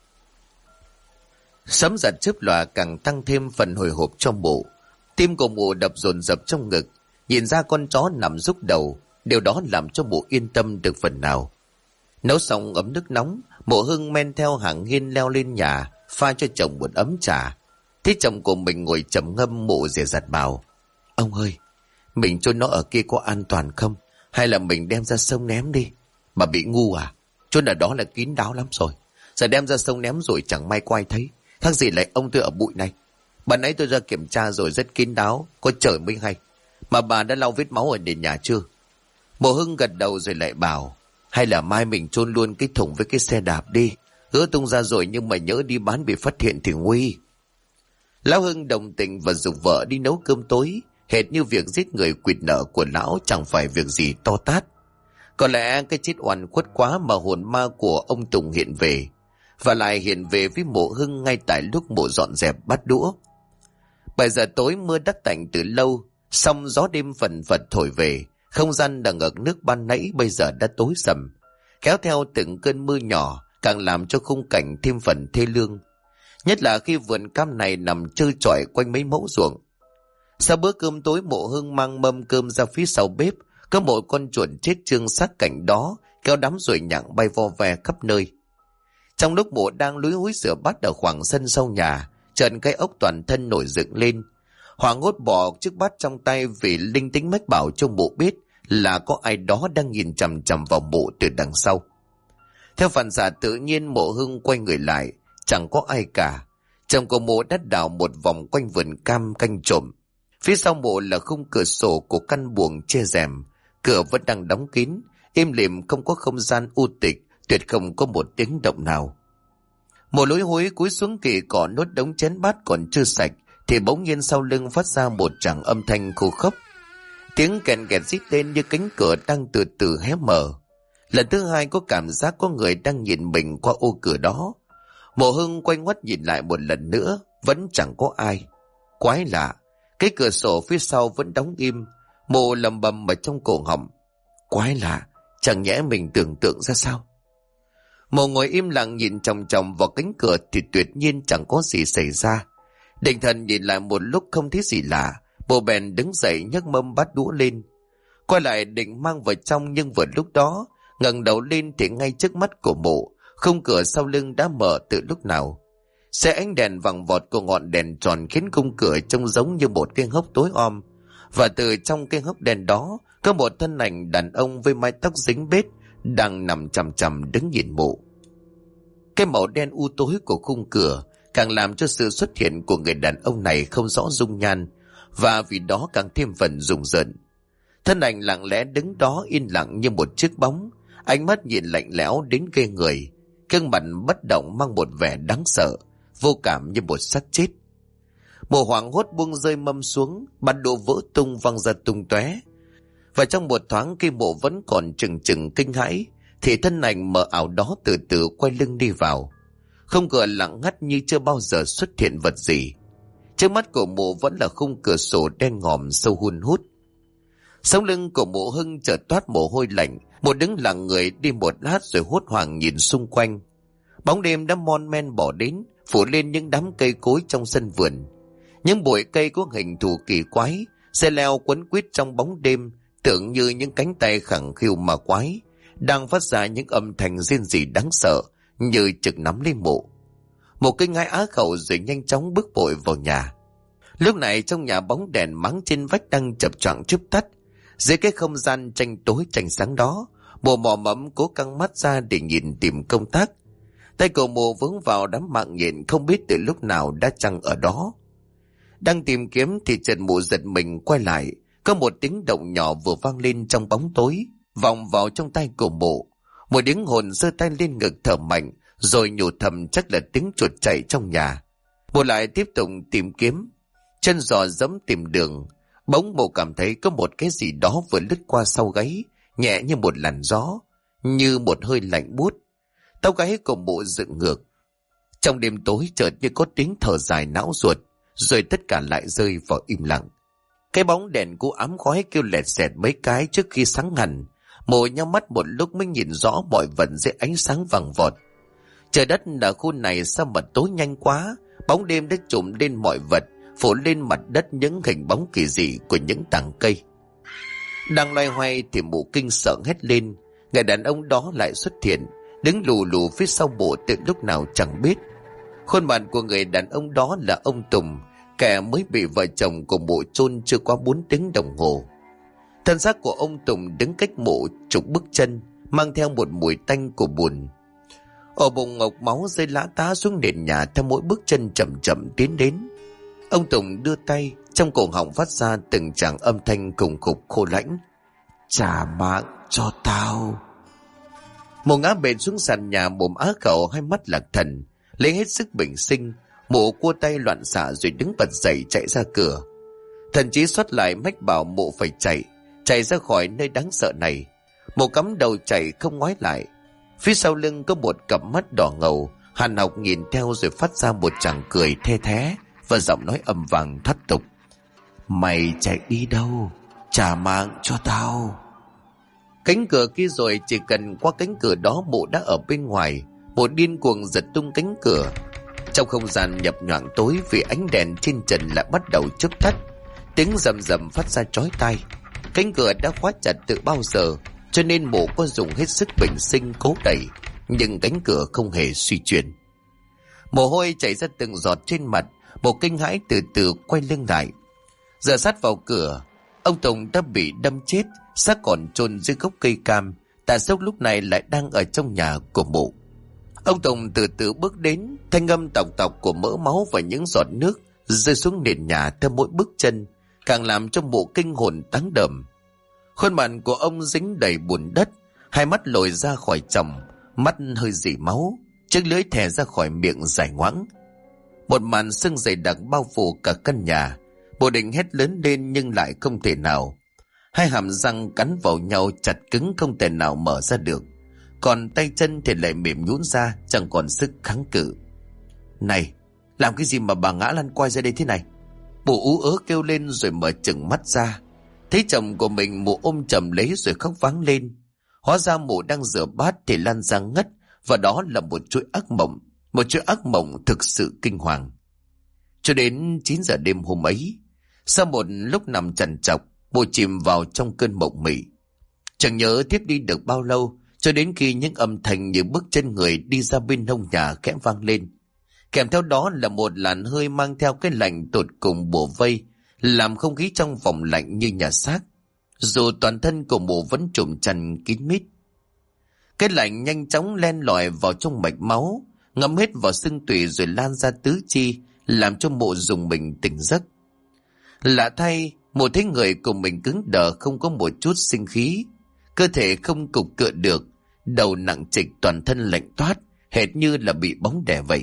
Sấm giật chớp lòa càng tăng thêm phần hồi hộp trong Mộ. Tim của Mộ đập dồn dập trong ngực. Nhìn ra con chó nằm rúc đầu, điều đó làm cho Mộ yên tâm được phần nào. Nấu xong ấm nước nóng, Mộ Hưng men theo hàng hiên leo lên nhà, pha cho chồng một ấm trà. Thế chồng của mình ngồi trầm ngâm, mụ dè dặt bảo: Ông ơi, mình chôn nó ở kia có an toàn không? Hay là mình đem ra sông ném đi? Mà bị ngu à? Chôn ở đó là kín đáo lắm rồi. Giờ đem ra sông ném rồi chẳng may có ai thấy. Khác gì lại ông tôi ở bụi này. Bạn nãy tôi ra kiểm tra rồi, rất kín đáo, có trời mới hay. Mà bà đã lau vết máu ở nền nhà chưa? Mộ Hưng gật đầu rồi lại bảo: Hay là mai mình chôn luôn cái thùng với cái xe đạp đi. Gỡ tung ra rồi nhưng mà nhớ đi bán bị phát hiện thì nguy. Lão Hưng đồng tình và giục vợ đi nấu cơm tối, hệt như việc giết người quỵt nợ của lão chẳng phải việc gì to tát. Có lẽ cái chết oan khuất quá mà hồn ma của ông Tùng hiện về, và lại hiện về với Mộ Hưng ngay tại lúc mộ dọn dẹp bát đũa. 7 giờ tối mưa đã tạnh từ lâu, song gió đêm phần phật thổi về, không gian đang ngập nước ban nãy bây giờ đã tối sầm, kéo theo từng cơn mưa nhỏ càng làm cho khung cảnh thêm phần thê lương. Nhất là khi vườn cam này nằm trơ trọi quanh mấy mẫu ruộng. Sau bữa cơm tối, Mộ Hưng mang mâm cơm ra phía sau bếp, có một con chuột chết trương sát cạnh đó, kéo đám ruồi nhặng bay vo ve khắp nơi. Trong lúc mộ đang lúi húi rửa bát ở khoảng sân sau nhà, chợt cái ốc toàn thân nổi dựng lên. Hoảng hốt bỏ chiếc bát trong tay vì linh tính mách bảo cho mộ biết là có ai đó đang nhìn chằm chằm vào mộ từ đằng sau. Theo phản xạ tự nhiên, Mộ Hưng quay người lại, chẳng có ai cả. Chồng của mộ đã đào một vòng quanh vườn cam canh trộm. Phía sau mộ là khung cửa sổ của căn buồng che rèm, cửa vẫn đang đóng kín, im lìm không có không gian u tịch, tuyệt không có một tiếng động nào. Mộ lúi húi cúi xuống thì cỏ nốt đống chén bát còn chưa sạch, thì bỗng nhiên sau lưng phát ra một tràng âm thanh khô khốc. Tiếng kèn kẹt rít lên như cánh cửa đang từ từ hé mở. Lần thứ hai có cảm giác có người đang nhìn mình qua ô cửa đó. Mộ Hưng quay ngoắt nhìn lại một lần nữa, vẫn chẳng có ai. Quái lạ, cái cửa sổ phía sau vẫn đóng im. Mộ lầm bầm ở trong cổ họng: Quái lạ, chẳng nhẽ mình tưởng tượng ra sao? Mộ ngồi im lặng nhìn chòng chòng vào cánh cửa thì tuyệt nhiên chẳng có gì xảy ra. Định thần nhìn lại một lúc không thấy gì lạ, Mộ bèn đứng dậy nhấc mâm bát đũa lên, quay lại định mang vào trong, nhưng vừa lúc đó ngẩng đầu lên thì ngay trước mắt của Mộ, khung cửa sau lưng đã mở từ lúc nào. Xe ánh đèn vàng vọt của ngọn đèn tròn khiến khung cửa trông giống như một cái hốc tối om, và từ trong cái hốc đèn đó có một thân ảnh đàn ông với mái tóc dính bết đang nằm chằm chằm đứng nhìn Mộ. Cái màu đen u tối của khung cửa càng làm cho sự xuất hiện của người đàn ông này không rõ dung nhan, và vì đó càng thêm phần rùng rợn. Thân ảnh lặng lẽ đứng đó yên lặng như một chiếc bóng, ánh mắt nhìn lạnh lẽo đến ghê người, gương mặt bất động mang một vẻ đáng sợ, vô cảm như một xác chết. Mộ hoảng hốt buông rơi mâm xuống, bát đũa vỡ tung văng ra tung tóe. Và trong một thoáng khi Mộ vẫn còn chừng chừng kinh hãi, thì thân ảnh mờ ảo đó từ từ quay lưng đi vào. Không cửa lặng ngắt như chưa bao giờ xuất hiện vật gì. Trước mắt của Mộ vẫn là khung cửa sổ đen ngòm sâu hun hút. Sống lưng của Mộ Hưng chợt toát mồ hôi lạnh. Mộ đứng lặng người đi một lát rồi hốt hoảng nhìn xung quanh. Bóng đêm đã mon men bỏ đến, phủ lên những đám cây cối trong sân vườn. Những bụi cây có hình thù kỳ quái, xe leo quấn quýt trong bóng đêm, tưởng như những cánh tay khẳng khiu mà quái, đang phát ra những âm thanh rên rỉ đáng sợ, như trực nắm lấy Mộ. Một kinh hãi á khẩu rồi nhanh chóng bước vội vào nhà. Lúc này trong nhà bóng đèn mắng trên vách đang chập choạng chớp tắt. Dưới cái không gian tranh tối tranh sáng đó, Mộ mò mẫm cố căng mắt ra để nhìn tìm công tác. Tay của Mộ vướng vào đám mạng nhện không biết từ lúc nào đã chăng ở đó. Đang tìm kiếm thì chợt Mộ giật mình quay lại, có một tiếng động nhỏ vừa vang lên trong bóng tối, vòng vào trong tay của Mộ. Một tiếng hồn giơ tay lên ngực thở mạnh, rồi nhủ thầm chắc là tiếng chuột chạy trong nhà. Mộ lại tiếp tục tìm kiếm, chân giò dẫm tìm đường. Bỗng Mộ cảm thấy có một cái gì đó vừa lướt qua sau gáy, nhẹ như một làn gió, như một hơi lạnh buốt. Tóc gáy của Mộ dựng ngược. Trong đêm tối chợt như có tiếng thở dài não ruột, rồi tất cả lại rơi vào im lặng. Cái bóng đèn cũ ám khói kêu lẹt xẹt mấy cái trước khi sáng hẳn. Mộ nhắm mắt một lúc mới nhìn rõ mọi vật dưới ánh sáng vàng vọt. Trời đất ở khu này sao mà tối nhanh quá, bóng đêm đã trùm lên mọi vật, phủ lên mặt đất những hình bóng kỳ dị của những tảng cây. Đang loay hoay thì Mộ kinh sợ hét lên. Người đàn ông đó lại xuất hiện, đứng lù lù phía sau Mộ từ lúc nào chẳng biết. Khuôn mặt của người đàn ông đó là ông Tùng, kẻ mới bị vợ chồng của mụ chôn chưa qua 4 tiếng đồng hồ. Thân xác của ông Tùng đứng cách mộ chục bước chân, mang theo một mùi tanh của bùn. Ở bụng ngọc máu rơi lã tã xuống nền nhà theo mỗi bước chân chậm chậm tiến đến. Ông Tùng đưa tay, trong cổ họng phát ra từng tràng âm thanh cùng khục khô lãnh. Trả mạng cho tao. Mụ ngã bệt xuống sàn nhà, mồm á khẩu, hai mắt lạc thần. Lấy hết sức bình sinh, mụ cua tay loạn xạ rồi đứng bật dậy chạy ra cửa. Thần trí xuất lại mách bảo mụ phải chạy ra khỏi nơi đáng sợ này. Mụ cắm đầu chạy không ngoái lại. Phía sau lưng có một cặp mắt đỏ ngầu. Hàn Học nhìn theo rồi phát ra một tràng cười the thé và giọng nói ầm vang thoát tục. Mày chạy đi đâu? Trả mạng cho tao. Cánh cửa kia rồi, chỉ cần qua cánh cửa đó mụ đã ở bên ngoài. Mụ điên cuồng giật tung cánh cửa. Trong không gian nhập nhoạng tối vì ánh đèn trên trần lại bắt đầu chớp tắt. Tiếng rầm rầm phát ra chói tai. Cánh cửa đã khóa chặt từ bao giờ, cho nên mụ có dùng hết sức bình sinh cố đẩy, nhưng cánh cửa không hề suy chuyển. Mồ hôi chảy ra từng giọt trên mặt. Mụ kinh hãi từ từ quay lưng lại. Giờ sát vào cửa, ông Tùng đã bị đâm chết, xác còn chôn dưới gốc cây cam. Tạ Sốc lúc này lại đang ở trong nhà của mụ. Ông Tùng từ từ bước đến, thanh âm tọc tọc của mỡ máu và những giọt nước rơi xuống nền nhà theo mỗi bước chân, càng làm cho mụ kinh hồn táng đờm. Khuôn mặt của ông dính đầy bùn đất, hai mắt lồi ra khỏi tròng, mắt hơi rỉ máu, chiếc lưỡi thè ra khỏi miệng dài ngoãng. Một màn sưng dày đặc bao phủ cả căn nhà. Bộ định hét lớn lên nhưng lại không thể nào. Hai hàm răng cắn vào nhau chặt cứng, không thể nào mở ra được. Còn tay chân thì lại mềm nhũn ra, chẳng còn sức kháng cự. Này, làm cái gì mà bà ngã lăn quay ra đây thế này? Mụ ú ớ kêu lên rồi mở chừng mắt ra. Thấy chồng của mình, mụ ôm chầm lấy rồi khóc váng lên. Hóa ra mụ đang rửa bát thì lăn ra ngất. Và đó là một chuỗi ác mộng. Một chuỗi ác mộng thực sự kinh hoàng. Cho đến 9 giờ đêm hôm ấy, sau một lúc nằm trằn trọc, mụ chìm vào trong cơn mộng mị. Chẳng nhớ tiếp đi được bao lâu, cho đến khi những âm thanh như bước chân người đi ra bên hông nhà khẽ vang lên. Kèm theo đó là một làn hơi mang theo cái lạnh tột cùng bủa vây, làm không khí trong phòng lạnh như nhà xác, dù toàn thân của mụ vẫn trùm chăn kín mít. Cái lạnh nhanh chóng len lỏi vào trong mạch máu, ngấm hết vào xương tủy rồi lan ra tứ chi, làm cho mụ rùng mình tỉnh giấc. Lạ thay, mụ thấy người của mình cứng đờ, không có một chút sinh khí, cơ thể không cục cựa được, đầu nặng trịch, toàn thân lạnh toát, hệt như là bị bóng đè vậy.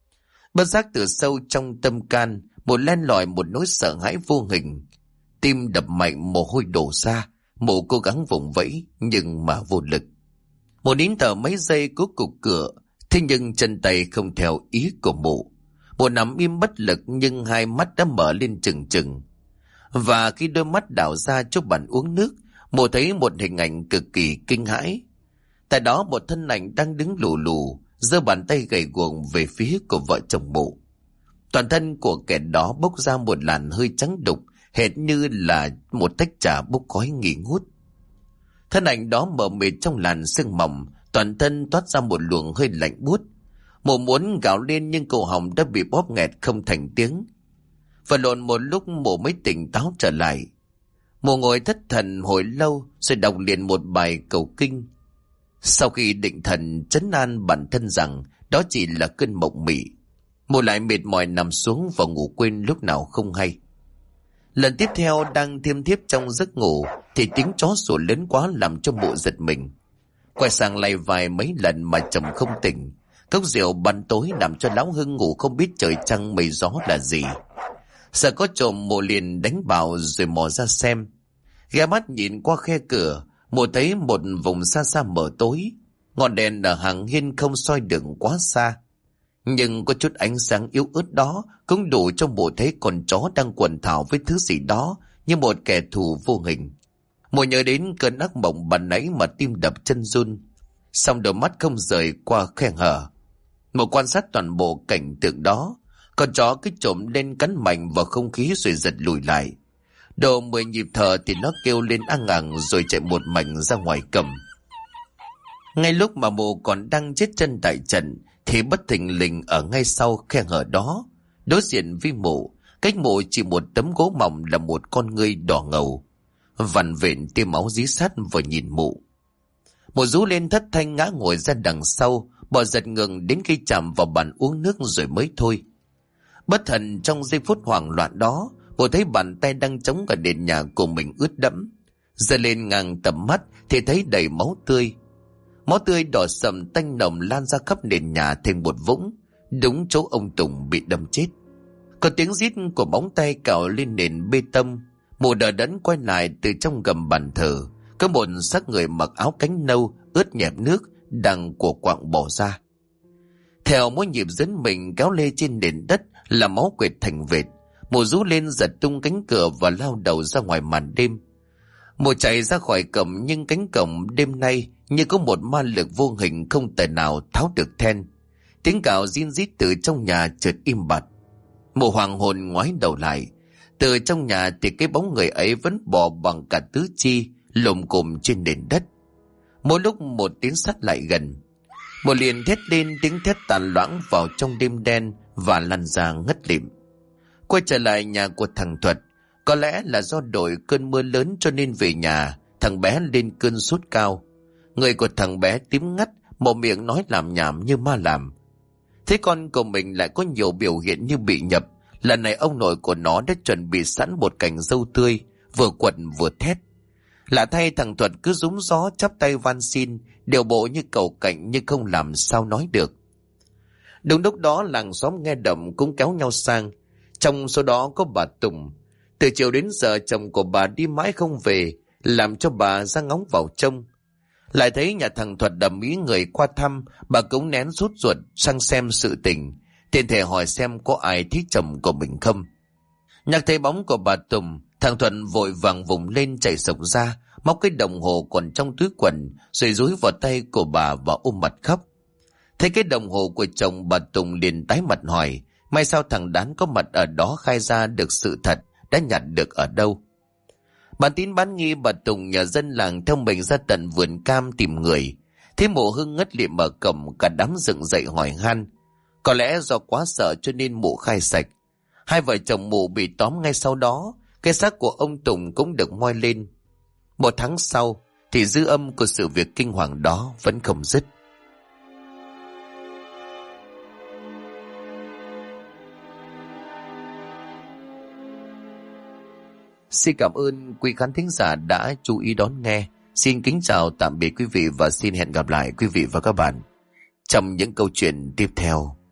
Bất giác từ sâu trong tâm can, mụ len lỏi một nỗi sợ hãi vô hình. Tim đập mạnh, mồ hôi đổ ra, mụ cố gắng vùng vẫy nhưng mà vô lực. Mụ nín thở mấy giây cố cục cựa, thế nhưng chân tay không theo ý của mụ. Mụ nằm im bất lực nhưng hai mắt đã mở lên trừng trừng. Và khi đôi mắt đảo ra cho bàn uống nước, mụ thấy một hình ảnh cực kỳ kinh hãi. Tại đó một thân ảnh đang đứng lù lù, giơ bàn tay gầy guồng về phía của vợ chồng mụ. Toàn thân của kẻ đó bốc ra một làn hơi trắng đục, hệt như là một tách trà bốc khói nghi ngút. Thân ảnh đó mờ mịt trong làn sương mỏng, toàn thân toát ra một luồng hơi lạnh buốt. Mụ muốn gào lên nhưng cổ họng đã bị bóp nghẹt không thành tiếng. Vật lộn một lúc mụ mới tỉnh táo trở lại. Mụ ngồi thất thần hồi lâu rồi đọc liền một bài cầu kinh. Sau khi định thần trấn an bản thân rằng đó chỉ là cơn mộng mị, mụ lại mệt mỏi nằm xuống và ngủ quên lúc nào không hay. Lần tiếp theo đang thiêm thiếp trong giấc ngủ thì tiếng chó sủa lớn quá làm cho mụ giật mình. Quay sang lay vài mấy lần mà chồng không tỉnh. Cốc rượu ban tối làm cho lão Hưng ngủ không biết trời trăng mây gió là gì. Sợ có trộm, mụ liền đánh bạo rồi mò ra xem. Ghé mắt nhìn qua khe cửa, mụ thấy một vùng xa xa mờ tối. Ngọn đèn ở hàng hiên không soi được quá xa, nhưng có chút ánh sáng yếu ớt đó cũng đủ cho mụ thấy con chó đang quần thảo với thứ gì đó như một kẻ thù vô hình. Mụ nhớ đến cơn ác mộng ban nãy mà tim đập chân run, song đôi mắt không rời qua khe hở. Mụ quan sát toàn bộ cảnh tượng đó. Con chó cứ trộm lên cắn mạnh vào không khí rồi giật lùi lại. Độ 10 nhịp thở thì nó kêu lên ăng ẳng rồi chạy một mạch ra ngoài cầm. Ngay lúc mà mụ còn đang chết chân tại trận thì bất thình lình ở ngay sau khe hở đó, đối diện với mộ, cách mộ chỉ một tấm gỗ mỏng là một con ngươi đỏ ngầu, vằn vện tia máu dí sát vừa nhìn mộ. Mộ rú lên thất thanh ngã ngồi ra đằng sau, bò giật ngừng đến khi chạm vào bàn uống nước rồi mới thôi. Bất thần trong giây phút hoảng loạn đó, mộ thấy bàn tay đang chống ở nền nhà của mình ướt đẫm, giơ lên ngang tầm mắt thì thấy đầy máu tươi. Máu tươi đỏ sậm tanh nồng lan ra khắp nền nhà thành một vũng, đúng chỗ ông Tùng bị đâm chết. Có tiếng rít của móng tay cào lên nền bê tông. Mụ đờ đẫn quay lại, từ trong gầm bàn thờ có một xác người mặc áo cánh nâu ướt nhẹp nước đang của quạng bỏ ra. Theo mỗi nhịp dẫn mình kéo lê trên nền đất là máu quệt thành vệt. Mụ rú lên giật tung cánh cửa và lao đầu ra ngoài màn đêm. Mụ chạy ra khỏi cổng, nhưng cánh cổng đêm nay như có một ma lực vô hình không tài nào tháo được then. Tiếng cào rin rít từ trong nhà chợt im bặt. Mụ hoàng hồn ngoái đầu lại, từ trong nhà thì cái bóng người ấy vẫn bò bằng cả tứ chi, lồm cồm trên nền đất. Mỗi lúc một tiến sát lại gần, một liền thét lên, tiếng thét tàn loãng vào trong đêm đen và lăn ra ngất lịm. Quay trở lại nhà của thằng Thuật. Có lẽ là do đổi cơn mưa lớn cho nên về nhà, thằng bé lên cơn sốt cao. Người của thằng bé tím ngắt, mồm miệng nói làm nhảm như ma làm. Thế con của mình lại có nhiều biểu hiện như bị nhập. Lần này ông nội của nó đã chuẩn bị sẵn một cành dâu tươi, vừa quật vừa thét. Lạ thay thằng Thuật cứ rúm gió chắp tay van xin, điều bộ như cầu cạnh nhưng không làm sao nói được. Đúng lúc đó làng xóm nghe động cũng kéo nhau sang. Trong số đó có bà Tùng. Từ chiều đến giờ chồng của bà đi mãi không về, làm cho bà ra ngóng vào trông. Lại thấy nhà thằng Thuật đầm ý người qua thăm, bà cũng nén sốt ruột sang xem sự tình, tiện thể hỏi xem có ai thích chồng của mình không. Nhắc thấy bóng của bà Tùng, thằng Thuận vội vàng vùng lên chạy sộc ra, móc cái đồng hồ còn trong túi quần rồi dúi vào tay của bà và ôm mặt khóc. Thấy cái đồng hồ của chồng, bà Tùng liền tái mặt hỏi, may sao thằng Đán có mặt ở đó khai ra được sự thật đã nhặt được ở đâu. Bán tín bán nghi, bà Tùng nhờ dân làng theo mình ra tận vườn cam tìm người. Thế mụ Hưng ngất lịm ở cổng, cả đám dựng dậy hỏi han. Có lẽ do quá sợ cho nên mụ khai sạch. Hai vợ chồng mụ bị tóm ngay sau đó. Cái xác của ông Tùng cũng được moi lên. Một tháng sau thì dư âm của sự việc kinh hoàng đó vẫn không dứt. Xin cảm ơn quý khán thính giả đã chú ý đón nghe. Xin kính chào tạm biệt quý vị và xin hẹn gặp lại quý vị và các bạn trong những câu chuyện tiếp theo.